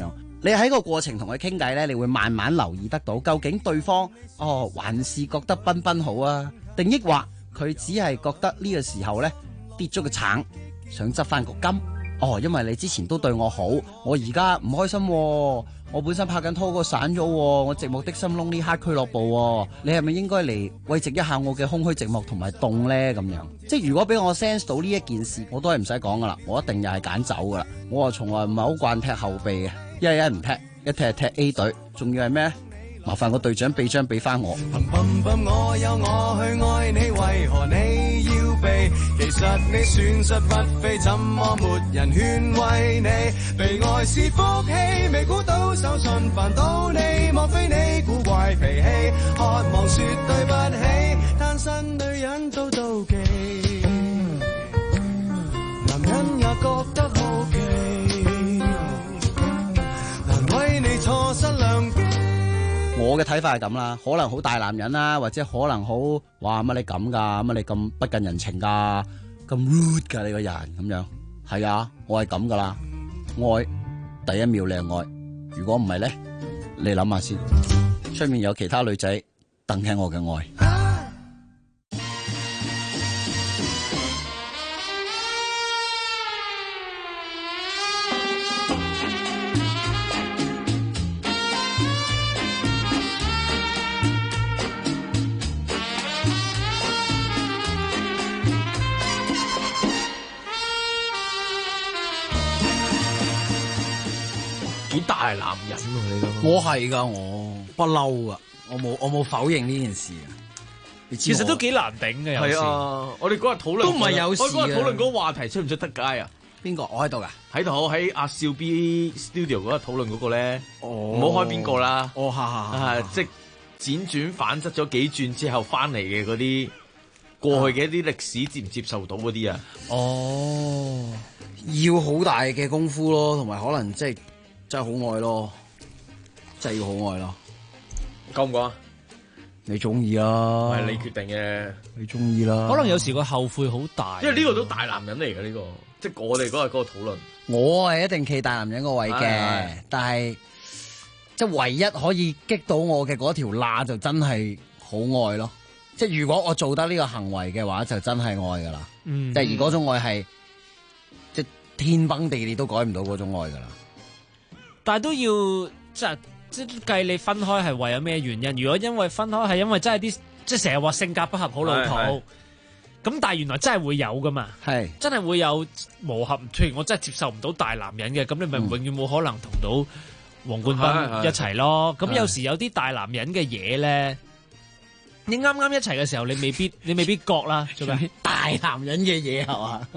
你喺個過程同佢傾偈咧，你會慢慢留意得到，究竟對方還是覺得彬彬好啊，定抑或佢只係覺得呢個時候咧跌咗個橙，想執翻個金。因為你之前都對我好，我而家唔開心喎，我本身拍緊拖個散咗喎，我寂寞的心 Lonely Heart 俱樂部喎，你係咪應該嚟慰藉一下我嘅空虛寂寞同埋凍呢？咁樣，即係如果俾我 sense 到呢一件事，我都係唔使講噶啦，我一定又係揀走噶啦。我話從來唔係好慣踢後備嘅，一係唔踢，一踢係踢 A 隊，仲要係咩？麻煩個隊長俾張俾翻我。 我有我去愛你，為何你要避？其實你損失不菲，怎麼沒人勸慰你？被愛是福氣，未估到手信煩到你，莫非你古怪脾氣，渴望說對不起，單身女人都妒忌，男人也覺得好奇，難為你錯失良機。 我嘅睇法係咁啦，可能好大男人啦，或者可能好哇乜你咁噶，乜你咁不近人情噶，咁 rude 噶你個人咁樣，係啊，我係咁噶啦，愛第一秒你係愛，如果唔係咧，你諗下先，出面有其他女仔等緊我嘅愛。 大男人喎你都， 我係噶，我不嬲噶，我冇否認呢件事啊。 其實都幾難頂嘅，有時。 係啊，我哋嗰日討論都唔係有事。 我嗰日討論嗰個話題出唔出得街啊？ 邊個？我喺度噶， 喺度喺阿少 B Studio 嗰日討論嗰個咧，唔好開邊個啦。即係輾轉反側咗幾轉之後翻嚟嘅嗰啲過去嘅一啲歷史接唔接受到嗰啲啊？ 要好大嘅功夫咯，同埋可能即係。真係好愛咯，真係要好愛咯。 夠唔夠啊？ 你中意啦， 係你決定嘅， 你中意啦。 可能有時個後悔好大， 因為呢個都大男人嚟嘅呢個，即係我哋嗰日嗰個討論。 我係一定企大男人個位嘅，但係即係唯一可以擊到我嘅嗰條罅就真係好愛咯。即係如果我做得呢個行為嘅話，就真係愛噶啦。即係而嗰種愛係即係天崩地裂都改唔到嗰種愛噶啦。 但係都要即係計你分開係為咗咩原因？如果因為分開係因為真係啲即係成日話性格不合好老土，咁但係原來真係會有噶嘛？係真係會有磨合。譬如我真係接受唔到大男人嘅，咁你咪永遠冇可能同到黃冠斌一齊咯。咁有時有啲大男人嘅嘢咧，你啱啱一齊嘅時候，你未必覺啦。做咩？ 大男人嘅嘢係嘛？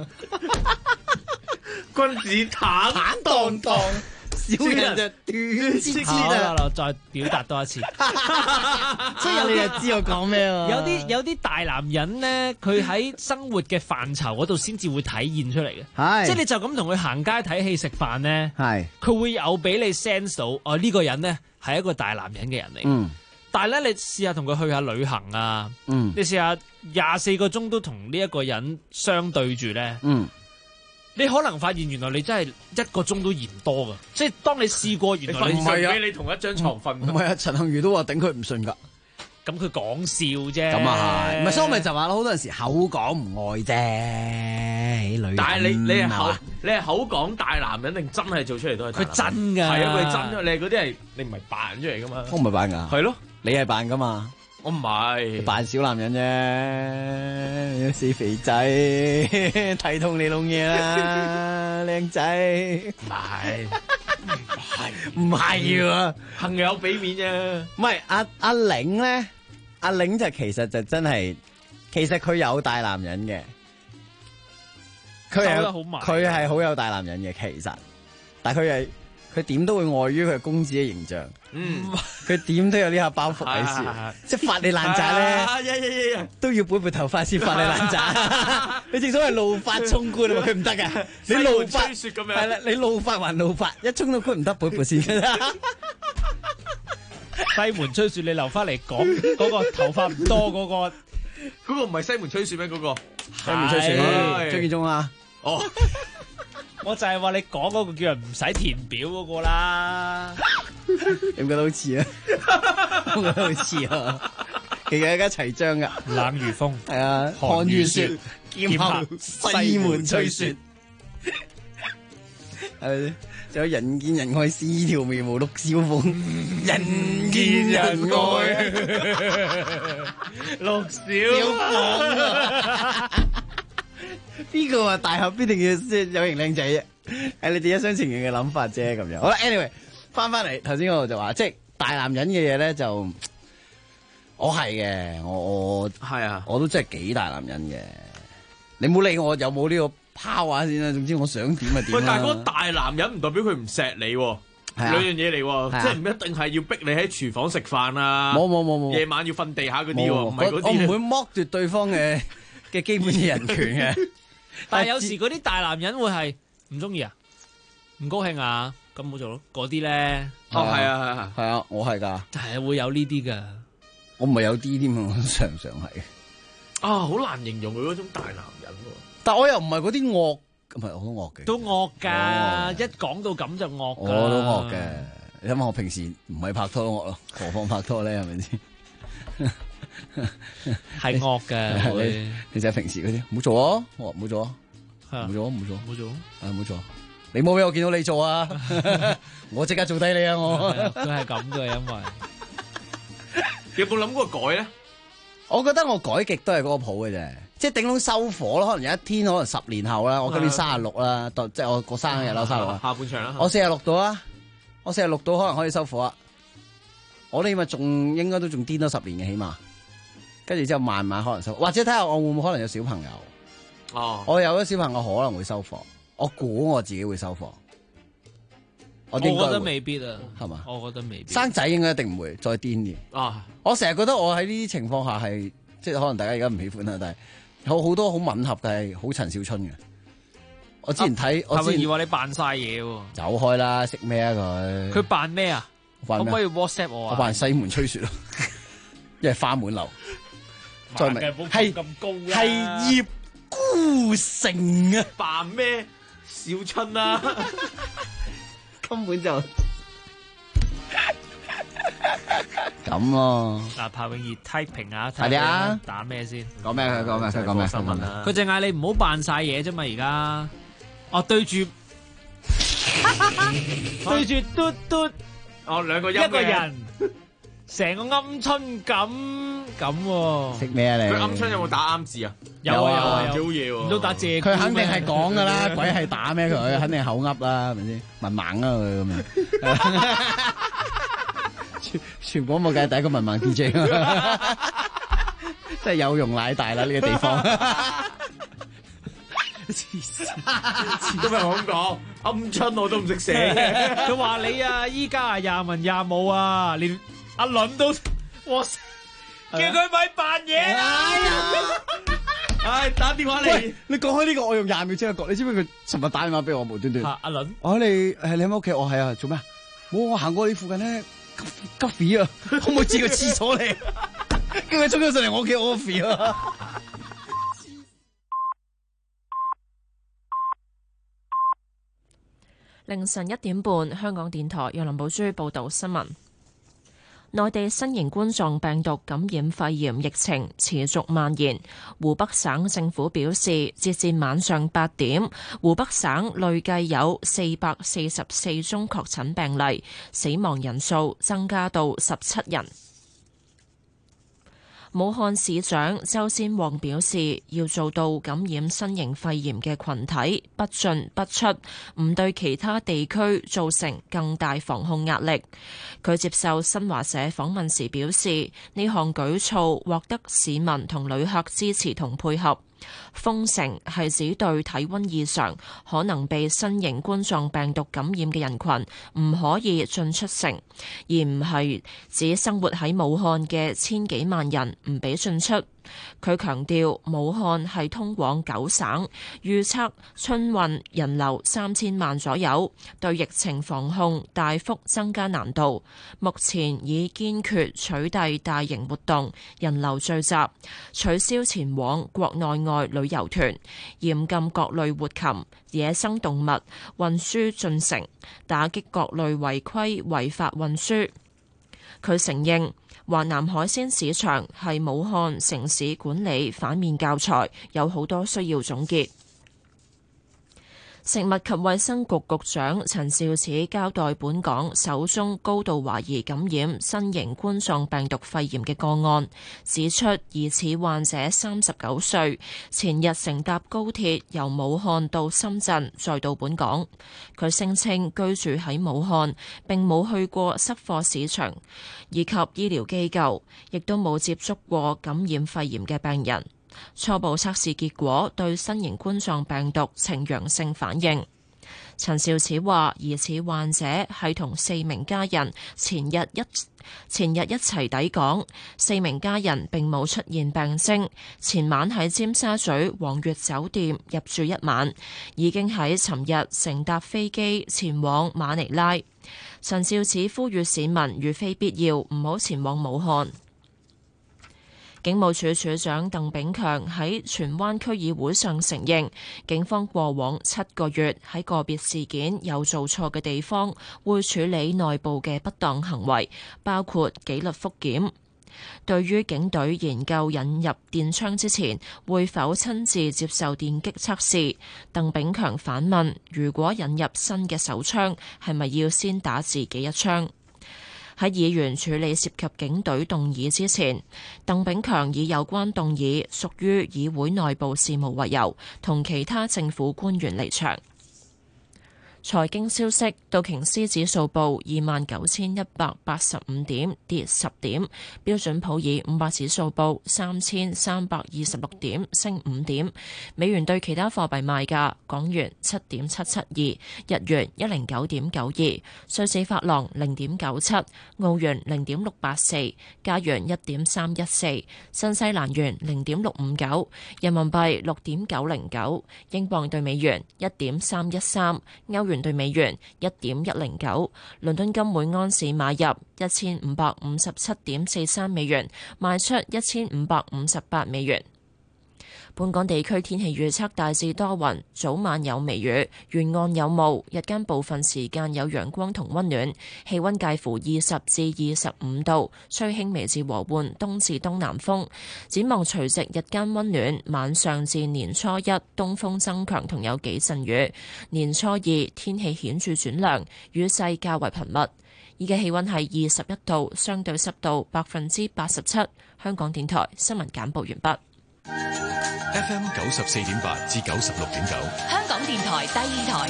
君子坦蕩蕩。 小人就短之啦，再表達多一次， 所以你就知我講咩喎？ 有啲大男人咧，佢喺生活嘅範疇嗰度先至會體現出嚟嘅。係，即係你就咁同佢行街睇戲食飯咧，係，佢會有俾你 sense 到，呢個人咧係一個大男人嘅人嚟。但係咧，你試下同佢去下旅行啊，你試下24個鐘都同呢一個人相對住咧。你可能發現原來你真係1個鐘都嫌多噶，即係當你試過原來你俾你同一張床瞓， 唔係啊，陳幸妤都話頂佢唔順噶， 咁佢講笑啫。 咁啊係，唔係所以我咪就話咯，好多陣時口講唔愛啫，女人。 但係你係口講大男人定真係做出嚟都係？佢真噶， 係啊，佢真噶，你嗰啲係你唔係扮出嚟噶嘛？ 我唔係扮噶， 係咯， 你係扮噶嘛？ 我唔係扮小男人啫，死肥仔睇通你弄嘢啦，靚仔。唔係喎， 朋友俾面啫。 唔係阿玲咧，阿玲就其實就真係，其實佢有大男人嘅，佢係好有大男人嘅其實，但係佢點都會礙於佢公子嘅形象。佢點都有呢下包袱喺處，即係發你爛渣咧，都要撥撥頭髮先發你爛渣。你正所謂怒髮衝冠啊嘛，佢唔得噶。你怒髮係啦，你怒髮還怒髮，一衝到佢唔得，撥撥先噶啦。 西門吹雪，你留翻嚟講嗰個頭髮唔多嗰個唔係西門吹雪咩？嗰個西門吹雪，張建宗啊。哦。 我就係話你講嗰個叫人唔使填表嗰個啦。 你唔覺得好似啊？我覺得好似啊。其實大家齊章噶， 冷如風， 係啊，寒如雪，劍後西門吹雪，係咪先？仲有人見人愛4條眉毛6小鳳，人見人愛6小鳳。邊個話大俠必定要即係有型靚仔啫？係你哋一廂情願嘅諗法啫，咁樣。好啦 ，anyway， 翻嚟頭先嗰度就話，即係大男人嘅嘢咧就。我係嘅，我係啊，我都真係幾大男人嘅。你冇理我有冇呢個 power 先啦。總之我想點就點。 喂，但係嗰個大男人唔代表佢唔錫你喎，兩樣嘢嚟喎，即係唔一定係要逼你喺廚房食飯啊。 冇， 夜晚要瞓地下嗰啲喎，唔係嗰啲。 我唔會剝奪對方嘅基本嘅人權嘅。 但係有時嗰啲大男人會係唔中意啊，唔高興啊，咁冇做咯。嗰啲咧， 係啊， 我係㗎， 係會有呢啲㗎。 我唔係有啲添啊，常係啊，好難形容佢嗰種大男人喎。 但我又唔係嗰啲惡，唔係我都惡嘅， 都惡㗎。一講到咁就惡㗎。 我都惡嘅。你諗下，我平時唔係拍拖都惡咯，何況拍拖咧？係咪先？ 係惡嘅。 你就係平時嗰啲，唔好做啊！我話唔好做啊，唔做，唔好做。你冇俾我見到你做啊！我即刻做低你啊！我都係咁嘅，因為。 有冇諗過改咧？ 我覺得我改極都係嗰個譜嘅啫，即係頂籠收火咯。可能有一天，可能10年後啦，我今年36啦，即係我過生日啦，36。 下半場啦。 我46到啊，我46到可能可以收火啊。我哋咪仲應該都仲癲多10年嘅起碼，跟住之後慢慢可能收火，或者睇下我會唔會可能有小朋友。 哦， 我有咗小朋友可能會收火，我估我自己會收火。 我覺得未必啊， 係嘛？ 我覺得未必。 生仔應該一定唔會再癲啲啊！ 我成日覺得我喺呢啲情況下係，即係可能大家而家唔喜歡啦，但係有好多好吻合嘅係好陳小春嘅。我之前睇，我之前以為你扮晒嘢喎。 走開啦，識咩啊佢？ 佢扮咩啊？可唔可以 WhatsApp 我啊？ 我扮西門吹雪咯，因為花滿樓。再明係咁高嘅， 係葉孤城啊！ 扮咩？小春啊！ 根本就咁咯。 嗱，彭永儀 typing 啊， 係啊， 打咩先？ 講咩？佢講咩？佢講咩？新聞啊！ 佢淨嗌你唔好扮晒嘢啫嘛，而家哦對住嘟嘟哦兩個音一個人，成個鵪鶉咁。 識咩啊你？ 佢鵪鶉有冇打啱字啊？ 有啊， 幾好嘢喎！ 唔都打謝？ 佢肯定係講噶啦，鬼係打咩佢？肯定係口噏啦，係咪先？文盲啊佢咁樣。全廣播界第一個文盲 DJ， 真係有容乃大啦呢個地方。 黐線，都係我咁講，鵪鶉我都唔識寫。 佢話你啊，依家啊廿文廿武啊，連阿倫都哇，叫佢咪扮嘢啦！ 唉，打電話嚟。 你講開呢個，我用20秒即刻講。你知唔知佢尋日打電話俾我無端端？ 阿倫， 我你喺屋企？我係啊，做咩啊？冇，我行過你附近咧，急肥啊！可唔可以借個廁所嚟？跟住佢衝咗上嚟我屋企，我肥啊！ 凌晨1點半，香港電台由林寶珠報道新聞。內地新型冠狀病毒感染肺炎疫情持續蔓延。湖北省政府表示，截至晚上8點，湖北省累計有444宗確診病例，死亡人數增加到17人。武漢市長周先旺表示，要做到感染新型肺炎嘅群體不進不出，唔對其他地區造成更大防控壓力。佢接受新華社訪問時表示，呢項舉措獲得市民同旅客支持同配合。封城係指對體溫異常、可能被新型冠狀病毒感染嘅人群唔可以進出城，而唔係指生活喺武漢嘅千幾萬人唔俾進出。 佢強調武漢係通往9省，預測春運人流3000萬左右，對疫情防控大幅增加難度。目前已堅決取締大型活動、人流聚集，取消前往國內外旅遊團，嚴禁各類活禽、野生動物運輸進城，打擊各類違規違法運輸。佢承認華南海鮮市場係武漢城市管理反面教材，有好多需要總結。食物及衛生局局長陳肇始交代本港首宗高度懷疑感染新型冠狀病毒肺炎嘅個案，指出疑似患者39歲，前日乘搭高鐵由武漢到深圳，再到本港。佢聲稱居住喺武漢，並冇去過濕貨市場以及醫療機構，亦都冇接觸過感染肺炎嘅病人。初步測試結果對新型冠狀病毒呈陽性反應。陳肇始話，疑似患者係同4名家人前日一齊抵港，4名家人並冇出現病徵，前晚喺尖沙咀皇悅酒店入住1晚，已經喺尋日乘搭飛機前往馬尼拉。陳肇始呼籲市民如非必要唔好前往武漢。警務處處長鄧炳強喺荃灣區議會上承認，警方過往7個月喺個別事件有做錯嘅地方，會處理內部嘅不當行為，包括紀律復檢。對於警隊研究引入電槍之前，會否親自接受電擊測試？鄧炳強反問：如果引入新嘅手槍，係咪要先打自己一槍？喺議員處理涉及警隊動議之前，鄧炳強以有關動議屬於議會內部事務為由，同其他政府官員離場。財經消息，道瓊斯指數報29,185點，跌10點；標準普爾500指數報3,326點，升5點。美元對其他貨幣賣價：港元7.772，日元109.92，瑞士法郎0.97，澳元0.684，加元1.314，新西蘭元0.659，人民幣6.909，英鎊對美元1.313，歐元對美元1.109，倫敦金每安士買入1557.43美元，賣出1558美元。本港地區天氣預測大致多雲，早晚有微雨，沿岸有霧，日間部分時間有陽光同溫暖，氣溫介乎20至25度，吹輕微至和緩東至東南風。展望除夕日間溫暖，晚上至年初一東風增強同有幾陣雨，年初二天氣顯著轉涼，雨勢較為頻密。而家氣溫係21度，相對濕度87%。香港電台新聞簡報完畢。 FM 94.8至96.9， 香港電台第二台，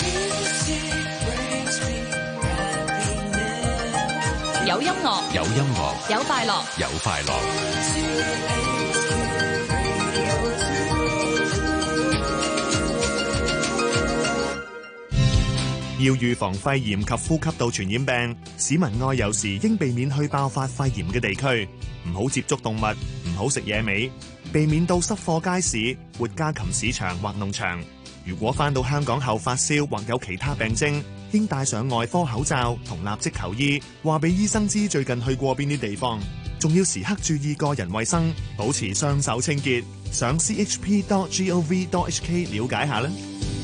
有音樂， 有音樂， 有快樂， 有快樂。 要預防肺炎及呼吸道傳染病，市民外遊時應避免去爆發肺炎嘅地區，唔好接觸動物，唔好食野味，避免到濕貨街市、活家禽市場或農場。如果返到香港後發燒或有其他病徵，應戴上外科口罩同立即求醫，話俾醫生知最近去過邊啲地方。仲要時刻注意個人衛生，保持雙手清潔。上 chp.gov.hk 了解下啦。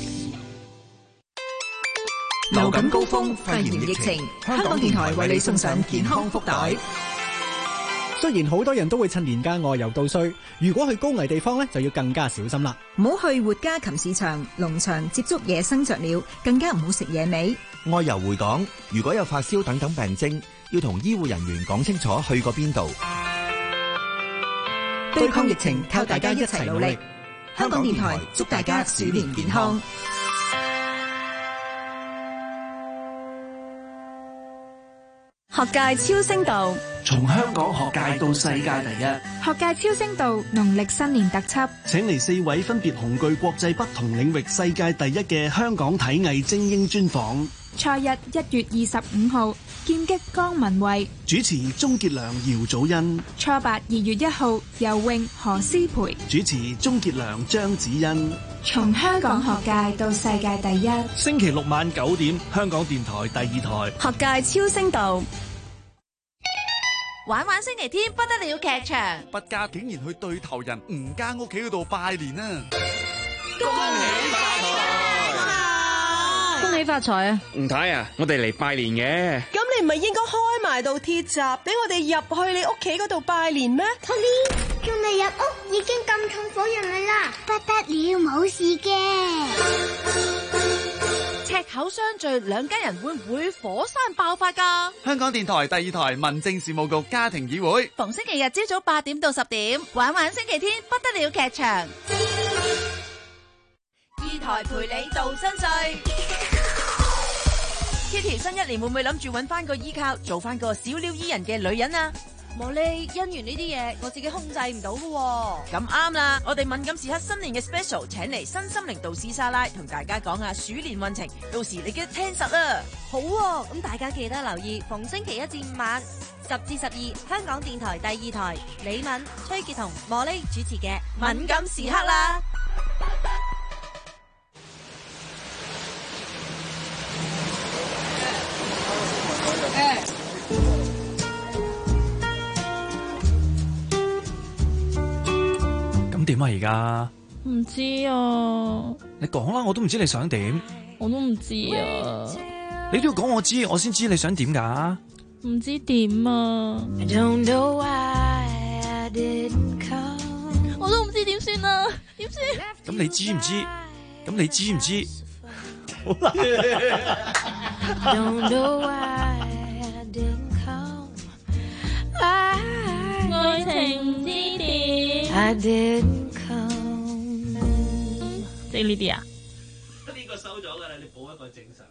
流感高峰，肺炎疫情，香港電台為你送上健康福袋。 雖然好多人都會趁年假外遊度歲，如果去高危地方呢，就要更加小心啦。 唔好去活家禽市場、農場接觸野生雀鳥，更加唔好食野味。 外遊回港，如果有發燒等等病徵，要同醫護人員講清楚去過邊度。 對抗疫情，靠大家一齊努力。香港電台祝大家鼠年健康。 學界超聲道， 從香港學界到世界第一。 學界超聲道農曆新年特輯， 請嚟4位分別雄踞國際不同領域世界第一嘅香港體藝精英專訪。 賽日1月25號，劍擊江文慧主持，鍾傑良、姚祖恩。 初八2月1號，游泳何詩蓓主持，鍾傑良、張子欣。 從香港學界到世界第一。 星期六晚9點，香港電台第2台學界超聲道。 玩玩星期天不得了劇場， 不家竟然去對頭人吳家屋企嗰度拜年啊！ 恭喜發財！ 恭喜發財啊！ 吳太啊，我哋嚟拜年嘅。 咁你唔係應該開埋道鐵閘，俾我哋入去你屋企嗰度拜年咩 ？Tony， 仲未入屋，已經咁重火人嚟啦，不得了，冇事嘅。 赤口相聚，兩家人會唔會火山爆發㗎？ 香港電台第2台民政事務局家庭議會， 逢星期日朝早8點到10點，玩玩星期天不得了劇場。2台陪你度新歲。Kitty 新一年會唔會諗住揾翻個依靠，做翻個小鳥依人嘅女人啊？ 莫莉，姻緣呢啲嘢我自己控制唔到㗎。 咁啱啦，我哋敏感時刻新年嘅 special 請嚟新心靈導師莎拉同大家講下鼠年運程，到時你記得聽實啦。 好喎，咁大家記得留意逢星期1至5晚10至12，香港電台第2台，李敏、崔潔彤、莫莉主持嘅敏感時刻啦。 咁點啊而家？ 唔知啊。 你講啦，我都唔知你想點。 我都唔知啊。 你都要講我知，我先知你想點㗎。 唔知點啊。我都唔知點算啊，點算？ 咁你知唔知？咁你知唔知？好難。 愛情唔知點。即係呢啲啊？ 呢個收咗㗎啦，你補一個正常。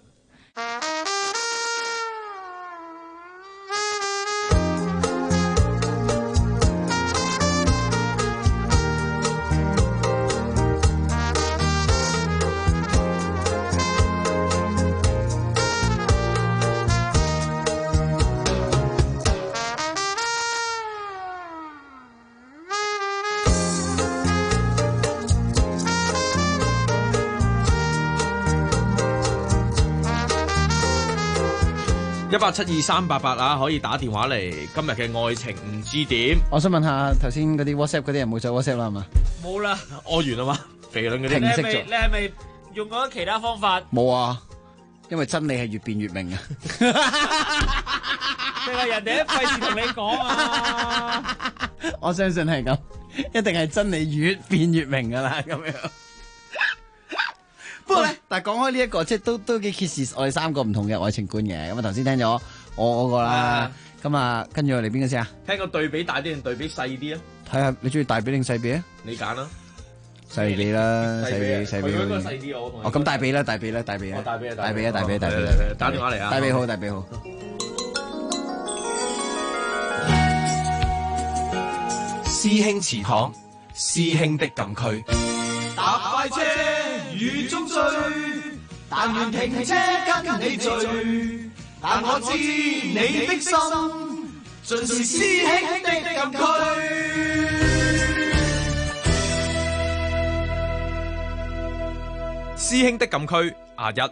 1872388啊，可以打電話嚟。今日嘅愛情唔知點。 我想問下頭先嗰啲 WhatsApp 嗰啲人冇再 WhatsApp 啦係嘛？ 冇啦， 屙完啦嘛，肥女嗰啲。 你係咪用咗其他方法？ 冇啊，因為真理係越辯越明啊。 定係人哋都費事同你講啊？ 我相信係咁，一定係真理越辯越明噶啦咁樣。不過咧，但係講開呢一個，即係都幾揭示我哋3個唔同嘅愛情觀嘅。咁啊，頭先聽咗我嗰個啦，咁啊，跟住我嚟邊個先啊？ 聽個對比大啲定對比細啲啊？ 睇下你中意大比定細比啊？ 你揀啦， 細比啦，細比。 佢嗰個細啲我。 哦，咁大比啦，大比啊！ 大比啊！ 大比。 打電話嚟啊！ 大比好，大比好。 師兄祠堂，師兄的禁區。搭快車雨中追，但願停車跟你聚。但我知你的心，盡是師兄的禁區。 師兄的禁區1。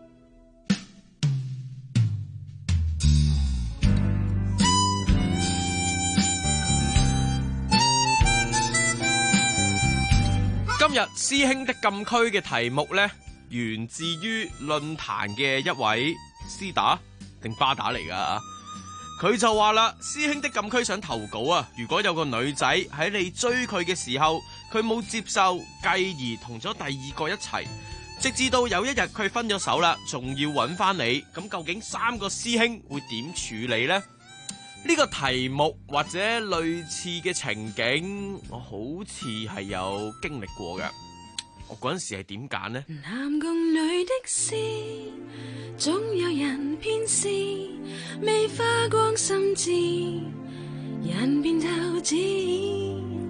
今日師兄的禁區嘅題目呢，源自於論壇嘅一位絲打定巴打嚟噶。佢就話啦，師兄的禁區想投稿啊，如果有個女仔喺你追佢嘅時候，佢冇接受，繼而同咗第2個一齊，直至到有一日佢分咗手啦，仲要揾翻你，咁究竟3個師兄會點處理呢？呢個題目或者類似嘅情景，我好似係有經歷過嘅。我嗰陣時係點揀呢？ 男共女的事，總有人偏私，未花光心智，人便透支。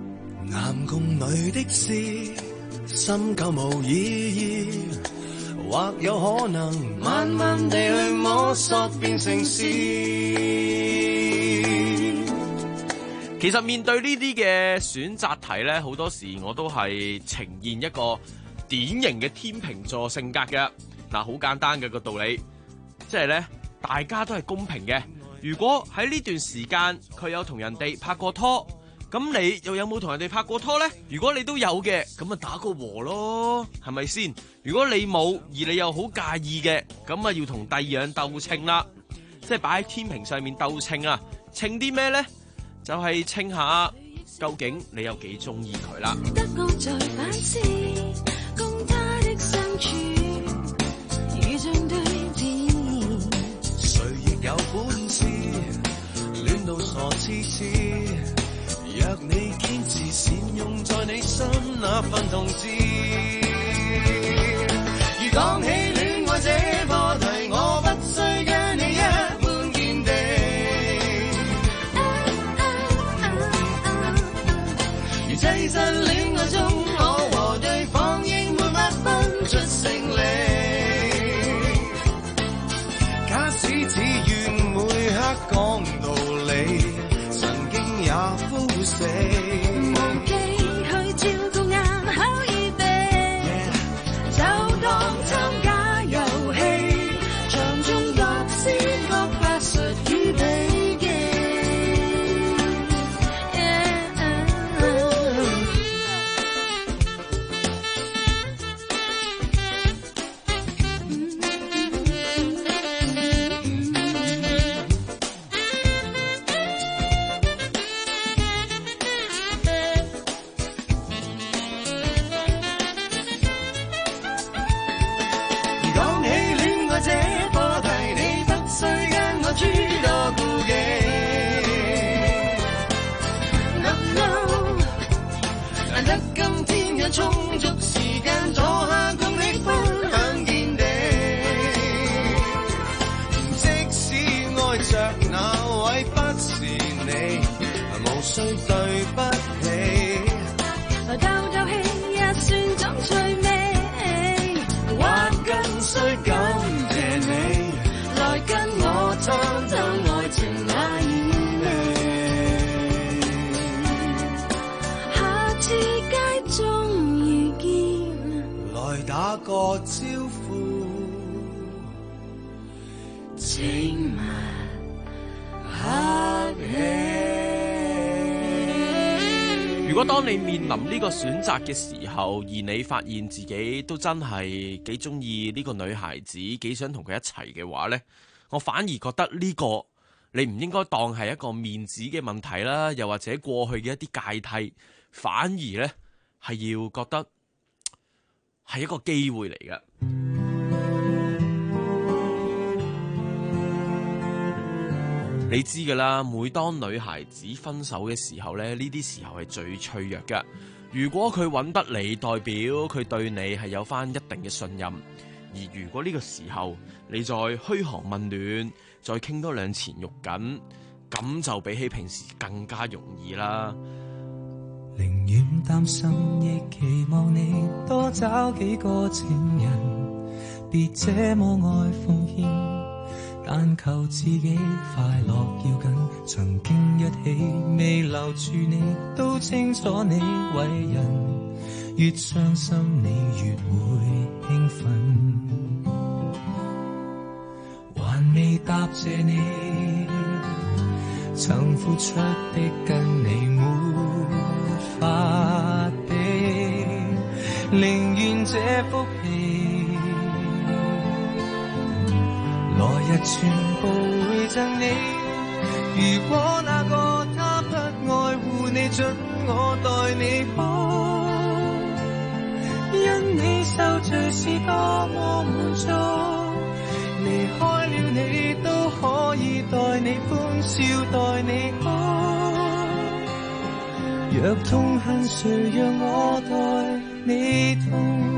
男共女的事，深究無意義， 或有可能慢慢地去摸索變成詩。 其實面對呢啲嘅選擇題呢，好多時我都係呈現一個典型嘅天秤座性格嘅。嗱，好簡單嘅個道理，即係呢，大家都係公平嘅。如果喺呢段時間佢有同人哋拍過拖，咁你又有冇同人哋拍過拖呢？如果你都有嘅，咁咪打個和咯，係咪先？如果你冇，而你又好介意嘅，咁啊要同第二樣鬥稱啦，即係擺喺天平上面鬥稱啊！稱啲咩呢？就係稱下究竟你有幾中意佢啦。 得我在反思，共他的相處，如像對戰，誰亦有本事，戀到傻痴痴。若你堅持善用在你心那份同志，如講起戀愛這課題，我不需跟你一般見地。如其實戀愛中，我和對方應沒法分出勝利。假使只願每刻講道理，神經也枯死。忘記去照顧眼口耳鼻，就當參加遊戲，場中各施各法術與秘技。充足時間坐下共你分享見地，即使愛着那位不是你，無需對不起，來鬥鬥氣也算種趣味，或更需感謝你，來跟我探探愛情那意味，下次街中打個招呼，請勿客氣。 如果當你面臨呢個選擇嘅時候，而你發現自己都真係幾中意呢個女孩子，幾想同佢一齊嘅話呢，我反而覺得呢個你唔應該當係一個面子嘅問題啦，又或者過去嘅一啲芥蒂，反而呢係要覺得係一個機會嚟嘅。你知㗎啦，每當女孩子分手嘅時候咧，呢啲時候係最脆弱嘅。如果佢揾得你，代表佢對你係有返一定嘅信任。而如果呢個時候你再噓寒問暖，再傾多兩錢肉緊，咁就比起平時更加容易啦。 寧願擔心，亦期望你多找幾個情人，別這麼愛奉獻，但求自己快樂要緊。曾經一起未留住你，都清楚你為人，越傷心你越會興奮，還未答謝你曾付出的跟你沒法比，寧願這福氣來日全部會贈你。如果那個他不愛護你，准我待你好，因你受罪是多麼滿足，離開了你都可以待你歡笑待你好，若痛恨誰讓我待你痛。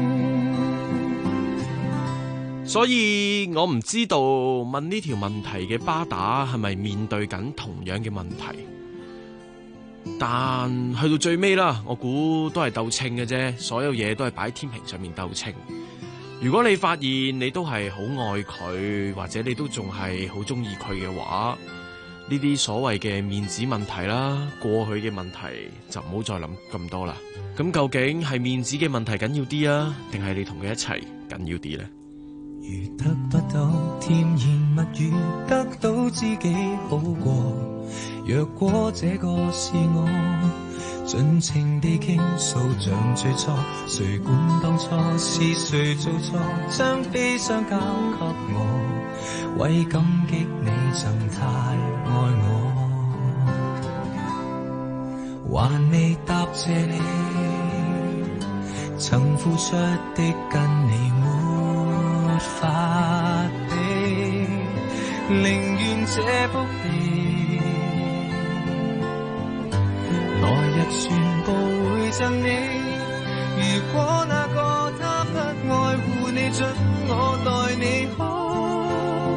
所以我唔知道問呢條問題嘅巴打係咪面對緊同樣嘅問題，但去到最尾啦，我估都係鬥稱嘅啫，所有嘢都係擺喺天平上面鬥稱。 如果你發現你都係好愛佢，或者你都仲係好中意佢嘅話，呢啲所謂嘅面子問題啦，過去嘅問題就唔好再諗咁多啦。咁究竟係面子嘅問題緊要啲啊，定係你同佢一齊緊要啲呢？ 如得不到甜言蜜語，得到知己好過。若果這個是我，盡情地傾訴像最初，誰管當初是誰做錯，將悲傷交給我，為感激你曾太愛我，還未答謝你曾付出的跟你沒法比，寧願這福氣來日全部會贈你。如果那個他不愛護你，准我待你好，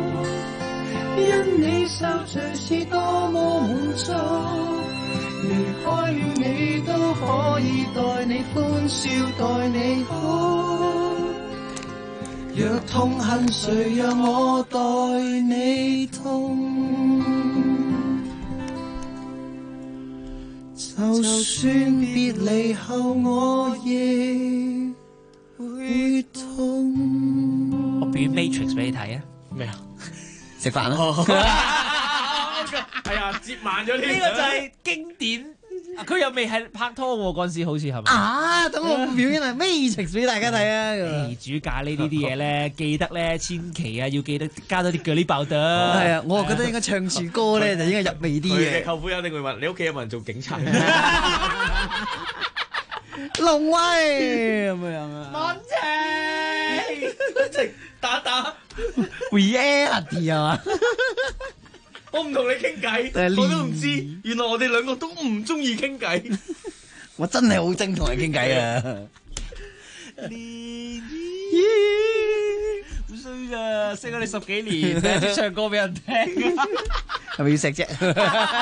因你受罪是多麼滿足，離開了你都可以待你歡笑，待你好。若痛恨誰讓我待你痛，就算別離後我亦會痛。 我表演 Matrix 俾你睇啊！ 咩啊？ 食飯啦！ 係啊，接慢咗添。 呢個就係經典。佢又未係拍拖喎，嗰陣時好似係咪？ 啊！等我表演係 Matrix 俾大家睇啊！ 主價呢啲嘢咧，記得咧，千祈啊，要記得加多啲腳呢爆得。 係啊，我覺得應該唱住歌咧，就應該入味啲嘅。 舅父一定會問：你屋企有冇人做警察？ 龍威咁樣啊！ 文情， 一直打 reality 係嘛？ 我唔同你傾偈，我都唔知，原來我哋兩個都唔中意傾偈。 我真係好憎同人傾偈啊！ 好衰啊！識咗你10幾年，第一次唱歌俾人聽， 係咪要錫啫？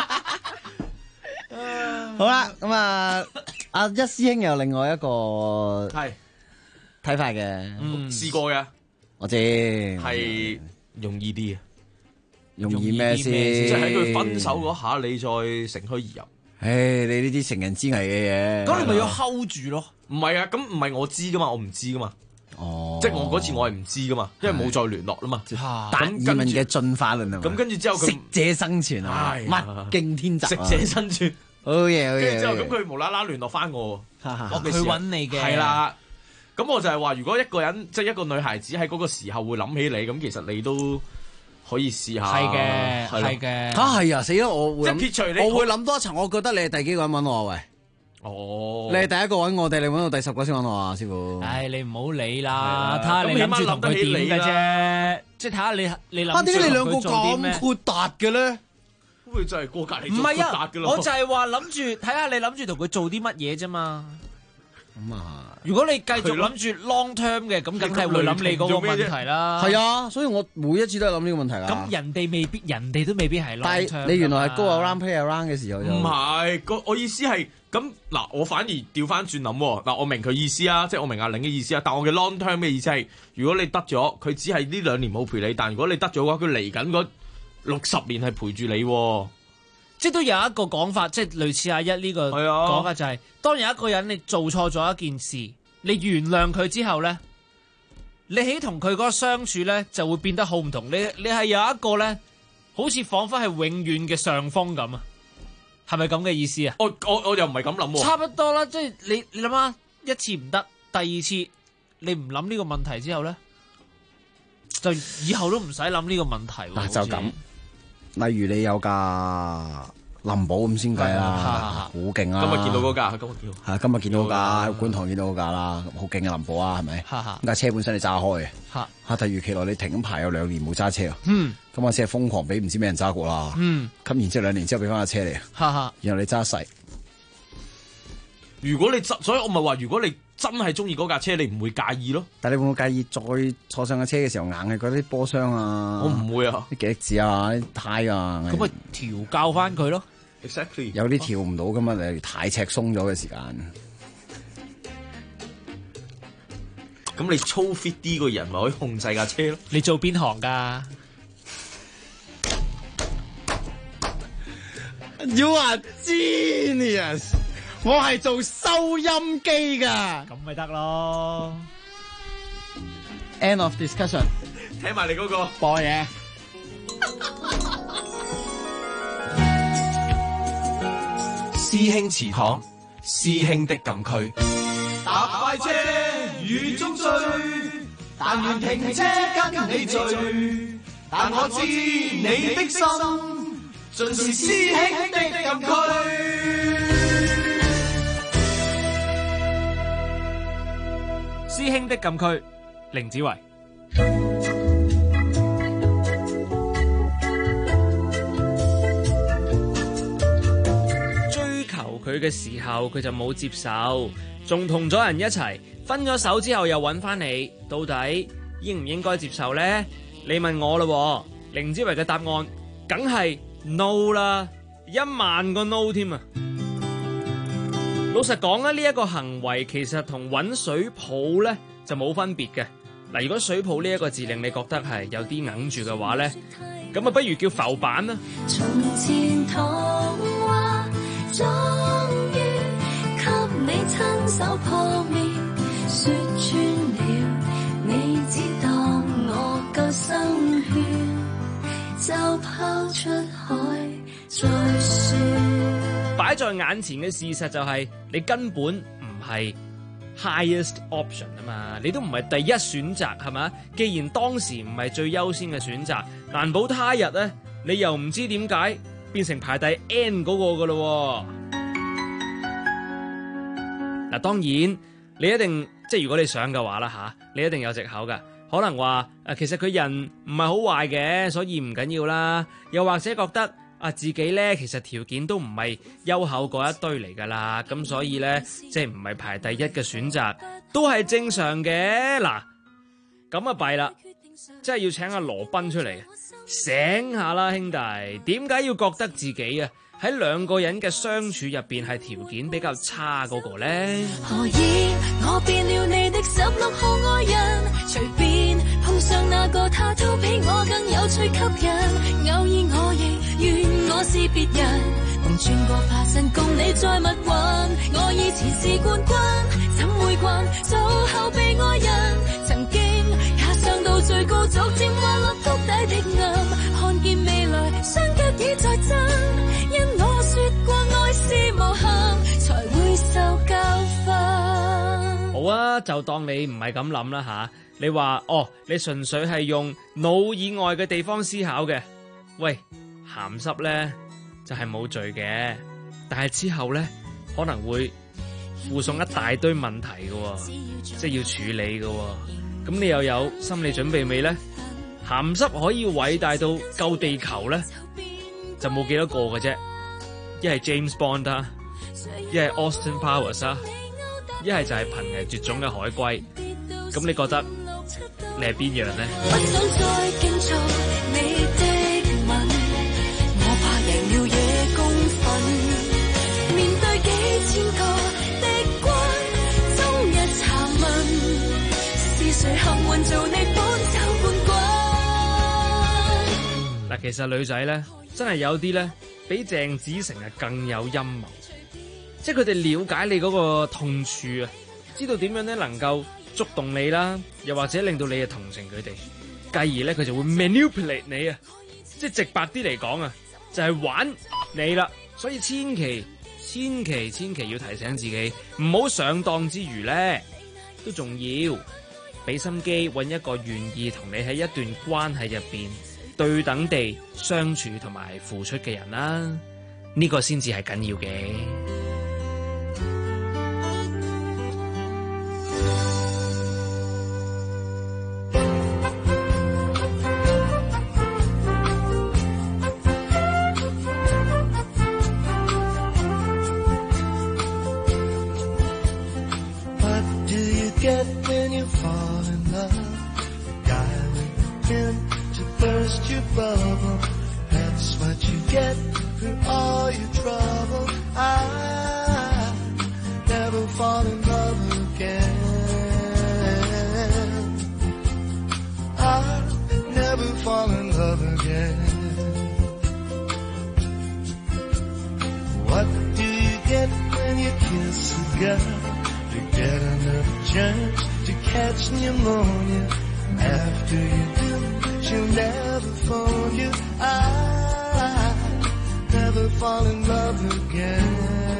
好啦，咁啊，阿一師兄有另外一個係睇法嘅， 試過嘅， 我知係容易啲。 容易咩先？ 即係喺佢分手嗰下，你再乘虛而入。 唉，你呢啲成人之危嘅嘢， 咁你咪要 hold 住咯。 唔係啊，咁唔係我知噶嘛，我唔知噶嘛。哦，即係我嗰次我係唔知噶嘛，因為冇再聯絡啦嘛。 達爾文嘅進化論啊嘛。 咁跟住之後佢適者生存啊，物競天擇， 適者生存。 好嘢，好嘢。 跟住之後咁佢無啦啦聯絡翻我， 佢揾你嘅。 係啦。咁我就係話，如果一個人即係一個女孩子喺嗰個時候會諗起你，咁其實你都可以試下。 係嘅，係嘅。 係啊，死啦！我會即係撇除你， 我會諗多一層。我覺得你係第幾個人揾我喂？ 哦， 你係第一個揾我定你揾到第10個先揾我啊，師傅？ 唉，你唔好理啦，睇下你諗住同佢點嘅啫。即係睇下你諗住。 點解你兩個咁豁達嘅咧？ 會就係過隔離唔係啊，我就係話諗住睇下你諗住同佢做啲乜嘢啫嘛。 咁啊， 如果你繼續諗住 long term 嘅，咁梗係會諗你嗰個問題啦。 係啊，所以我每一次都係諗呢個問題啦。 咁人哋都未必係 long term。 但係你原來係 go around play around 嘅時候就唔係，我意思係咁嗱，我反而調翻轉諗嗱，我明佢意思啊，即係我明阿玲嘅意思啊，但我嘅 long term 嘅意思係，如果你得咗，佢只係呢2年冇陪你，但如果你得咗嘅話，佢嚟緊嗰60年係陪住你。 即係都有一個講法，即係類似阿一呢個講法，就係當有一個人你做錯咗一件事，你原諒佢之後咧，你喺同佢嗰個相處咧就會變得好唔同。你係有一個咧，好似彷彿係永遠嘅上風咁啊？係咪咁嘅意思啊？ 我又唔係咁諗喎。 差不多啦，即係你諗下，一次唔得，第二次你唔諗呢個問題之後咧，就以後都唔使諗呢個問題。 嗱，就咁。例如你有架林寶咁先計啦，好勁啊！ 今日見到嗰架， 今日見到嗰架喺觀塘見到嗰架啦，好勁嘅林寶啊，係咪？架車本身你揸開嘅，突如其來你停咁排有2年冇揸車啊，咁架車係瘋狂俾唔知咩人揸過啦，咁然之後2年之後俾翻架車嚟，然後你揸細。 如果你所以我咪話，如果你真係中意嗰架車，你唔會介意咯。 但係你會唔會介意再坐上架車嘅時候硬係嗰啲波箱啊？ 我唔會啊， 啲幾字啊，啲胎啊， 咁咪調教翻佢咯。 Exactly， 有啲調唔到噶嘛，你太尺鬆咗嘅時間。 咁你操 fit 啲個人咪可以控制架車咯。 你做邊行㗎 ？You are genius！ 我係做收音機㗎。 咁咪得咯。 End of discussion。 睇埋你嗰個播嘢。 師兄祠堂，師兄的禁區。搭快車雨中追，但願停車跟你聚。但我知你的心，盡是師兄的禁區。 師兄的禁區，凌子維。追求佢嘅時候，佢就冇接受，仲同咗人一齊，分咗手之後又揾翻你，到底應唔應該接受呢？你問我啦，凌子維嘅答案梗係 no 啦，10000個 no 添啊！老實講咧，呢一個行為其實同揾水泡咧就冇分別嘅。嗱，如果水泡呢一個字令你覺得係有啲硬住嘅話咧，咁啊不如叫浮板啦。從前童話終於給你親手破滅，說穿了你只當我夠心血，就拋出海再說。擺在眼前嘅事實就係你根本唔係 highest option 啊嘛，你都唔係第一選擇係嘛？既然當時唔係最優先嘅選擇，難保他日咧你又唔知點解變成排第 N 嗰個噶咯。嗱，當然你一定即係如果你想嘅話啦吓，你一定有藉口噶，可能話其實佢人唔係好壞嘅，所以唔緊要啦。又或者覺得自己咧其實條件都唔係優厚嗰一堆嚟噶啦，咁所以咧即係唔係排第一嘅選擇都係正常嘅。嗱，咁啊弊啦，即係要請阿羅賓出嚟醒下啦，兄弟，點解要覺得自己啊喺兩個人嘅相處入邊係條件比較差嗰個咧？何以我變了你的16號愛人，隨便碰上那個他都比我更有趣吸引，偶爾我亦願我是別人，夢轉過化身共你再密雲，我以前是冠軍，怎會慣做後備愛人，曾經也上到最高，逐漸滑落谷底的暗，看見未來雙腳已在震，因我說過愛是無限，才會受教訓。好啊，就當你唔係咁諗啦吓，你話你純粹係用腦以外嘅地方思考嘅，喂，鹹濕咧就係冇罪嘅，但係之後咧可能會附送一大堆問題嘅，即係要處理嘅，咁你又有心理準備未咧？鹹濕可以偉大到救地球咧，就冇幾多個嘅啫，一係 James Bond 啊，一係 Austin Powers 啊，一係就係瀕危絕種嘅海龜，咁你覺得你係邊樣咧？不想再競逐你的吻，我怕贏了野公憤，面對幾千個敵軍，終日查問，是誰幸運做你本走冠軍？嗱，其實女仔咧真係有啲咧比鄭子誠啊更有陰謀，即係佢哋了解你嗰個痛處啊，知道點樣咧能夠觸動你啦，又或者令到你啊同情佢哋，繼而咧佢就會 manipulate 你啊，即係直白啲嚟講啊，就係玩你啦。所以千祈要提醒自己，唔好上當之餘咧，都仲要俾心機揾一個願意同你喺一段關係入邊對等地相處同埋付出嘅人啦，呢個先至係緊要嘅。 much pneumonia. After you do, she'll never phone you. I never fall in love again.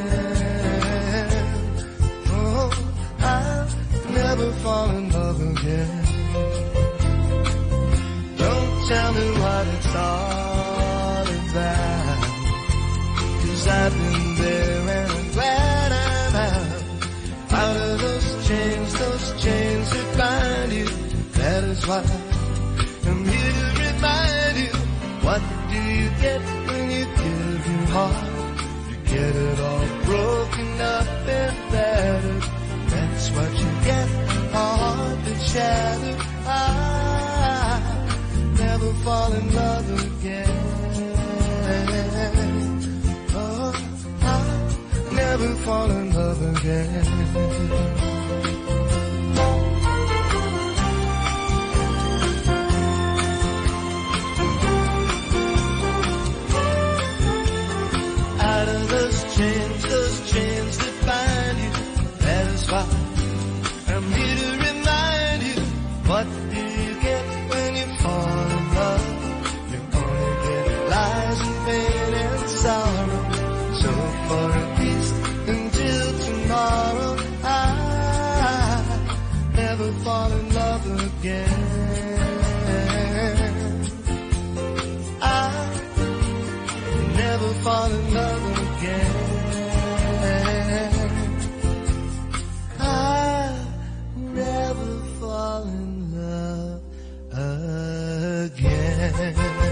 Oh, I'll never fall in love again. Don't tell me what it's all about, 'cause I've been there and I'm glad I'm out of those chains that bind you. That is why I'm here to remind you, what do you get when you give your heart? You get it all broken up and battered. That's what you get, a heart that's shattered. I'll never fall in love again. Oh, I'll never fall in love again. Out of those chains that bind you. That is why I'm here to remind you, what do you get when you fall in love? You only get lies and pain and sorrow. So for at least until tomorrow, I'll never fall in love again. I'll never fall in love again. I'll never fall in love again.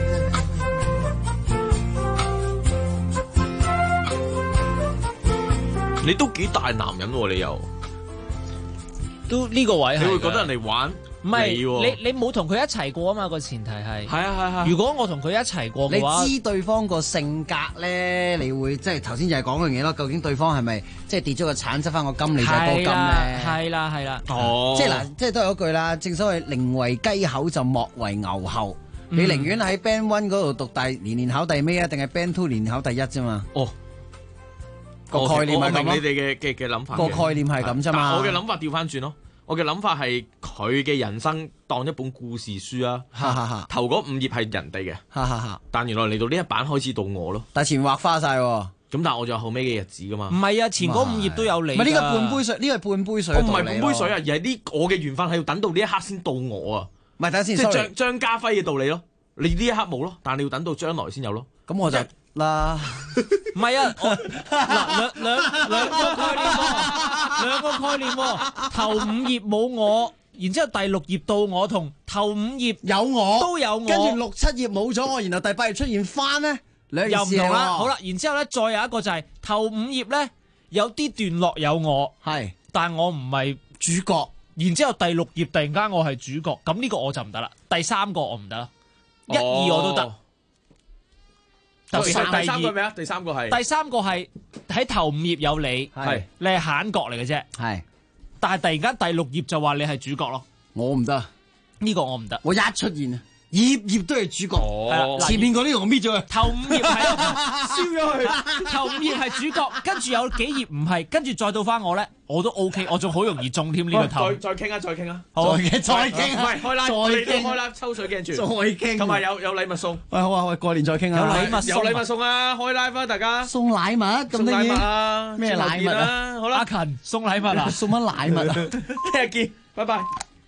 你都幾大男人喎，你又都呢個位係， 你會覺得人哋玩？ 唔係你冇同佢一齊過啊嘛，個前提係。 係啊。 如果我同佢一齊過嘅話， 你知對方個性格咧，你會即係頭先就係講嗰樣嘢咯。究竟對方係咪即係跌咗個橙執翻個金，你就係嗰個金咧？ 係啦。 哦，即係嗱，即係都係嗰句啦。正所謂寧為雞口就莫為牛後。你寧願喺 Band One 嗰度讀年考第尾啊，定係 Band Two 年考第一啫嘛？ 哦。 個概念係咁咯。 我明你哋嘅諗法。 個概念係咁啫嘛。 但我嘅諗法調翻轉咯。我嘅諗法係佢嘅人生當一本故事書啊，頭嗰5頁係人哋嘅，但原來嚟到呢一版開始到我咯。 但前畫花晒喎， 咁但係我仲有後尾嘅日子噶嘛。 唔係啊，前嗰5頁都有你。 唔係呢個半杯水，呢個係半杯水。 我唔係半杯水啊，而係呢我嘅緣分係要等到呢一刻先到我啊。 唔係等先， 即係張家輝嘅道理咯。你呢一刻冇咯，但係你要等到將來先有咯。 咁我就啦， 唔係啊，兩個概念喎，頭5頁冇我，然之後第6頁到我，同頭5頁有我都有我， 跟住6、7頁冇咗我，然後第8頁出現翻咧， 又唔同啦。好啦，然之後咧再有一個就係頭5頁咧有啲段落有我， 係， 但我唔係主角。 然之後第6頁突然間我係主角，咁呢個我就唔得啦。第3個我唔得啦，1、2我都得。 第三個咩啊？第三個係喺頭5頁有你，你係閒角嚟嘅啫。 係， 但係突然間第6頁就話你係主角咯。 我唔得， 呢個我唔得。 我一出現啊，頁都係主角。 係啦， 前面嗰啲我搣咗佢。 頭5頁係燒咗佢。頭5頁係主角，跟住有幾頁唔係，跟住再到翻我咧，我都 OK， 我仲好容易中添呢個頭。 再傾啊！ 好， 再傾， 唔係開啦，我哋都開啦，抽水鏡住。 再傾， 同埋有禮物送。 喂，好啊，喂，過年再傾啊。 有禮物送啊！開 live 啊，大家。 送禮物咁送禮物啊！ 咩禮物啊？ 好啦， 阿勤送禮物啊？ 送乜禮物啊？ 聽日見，拜拜。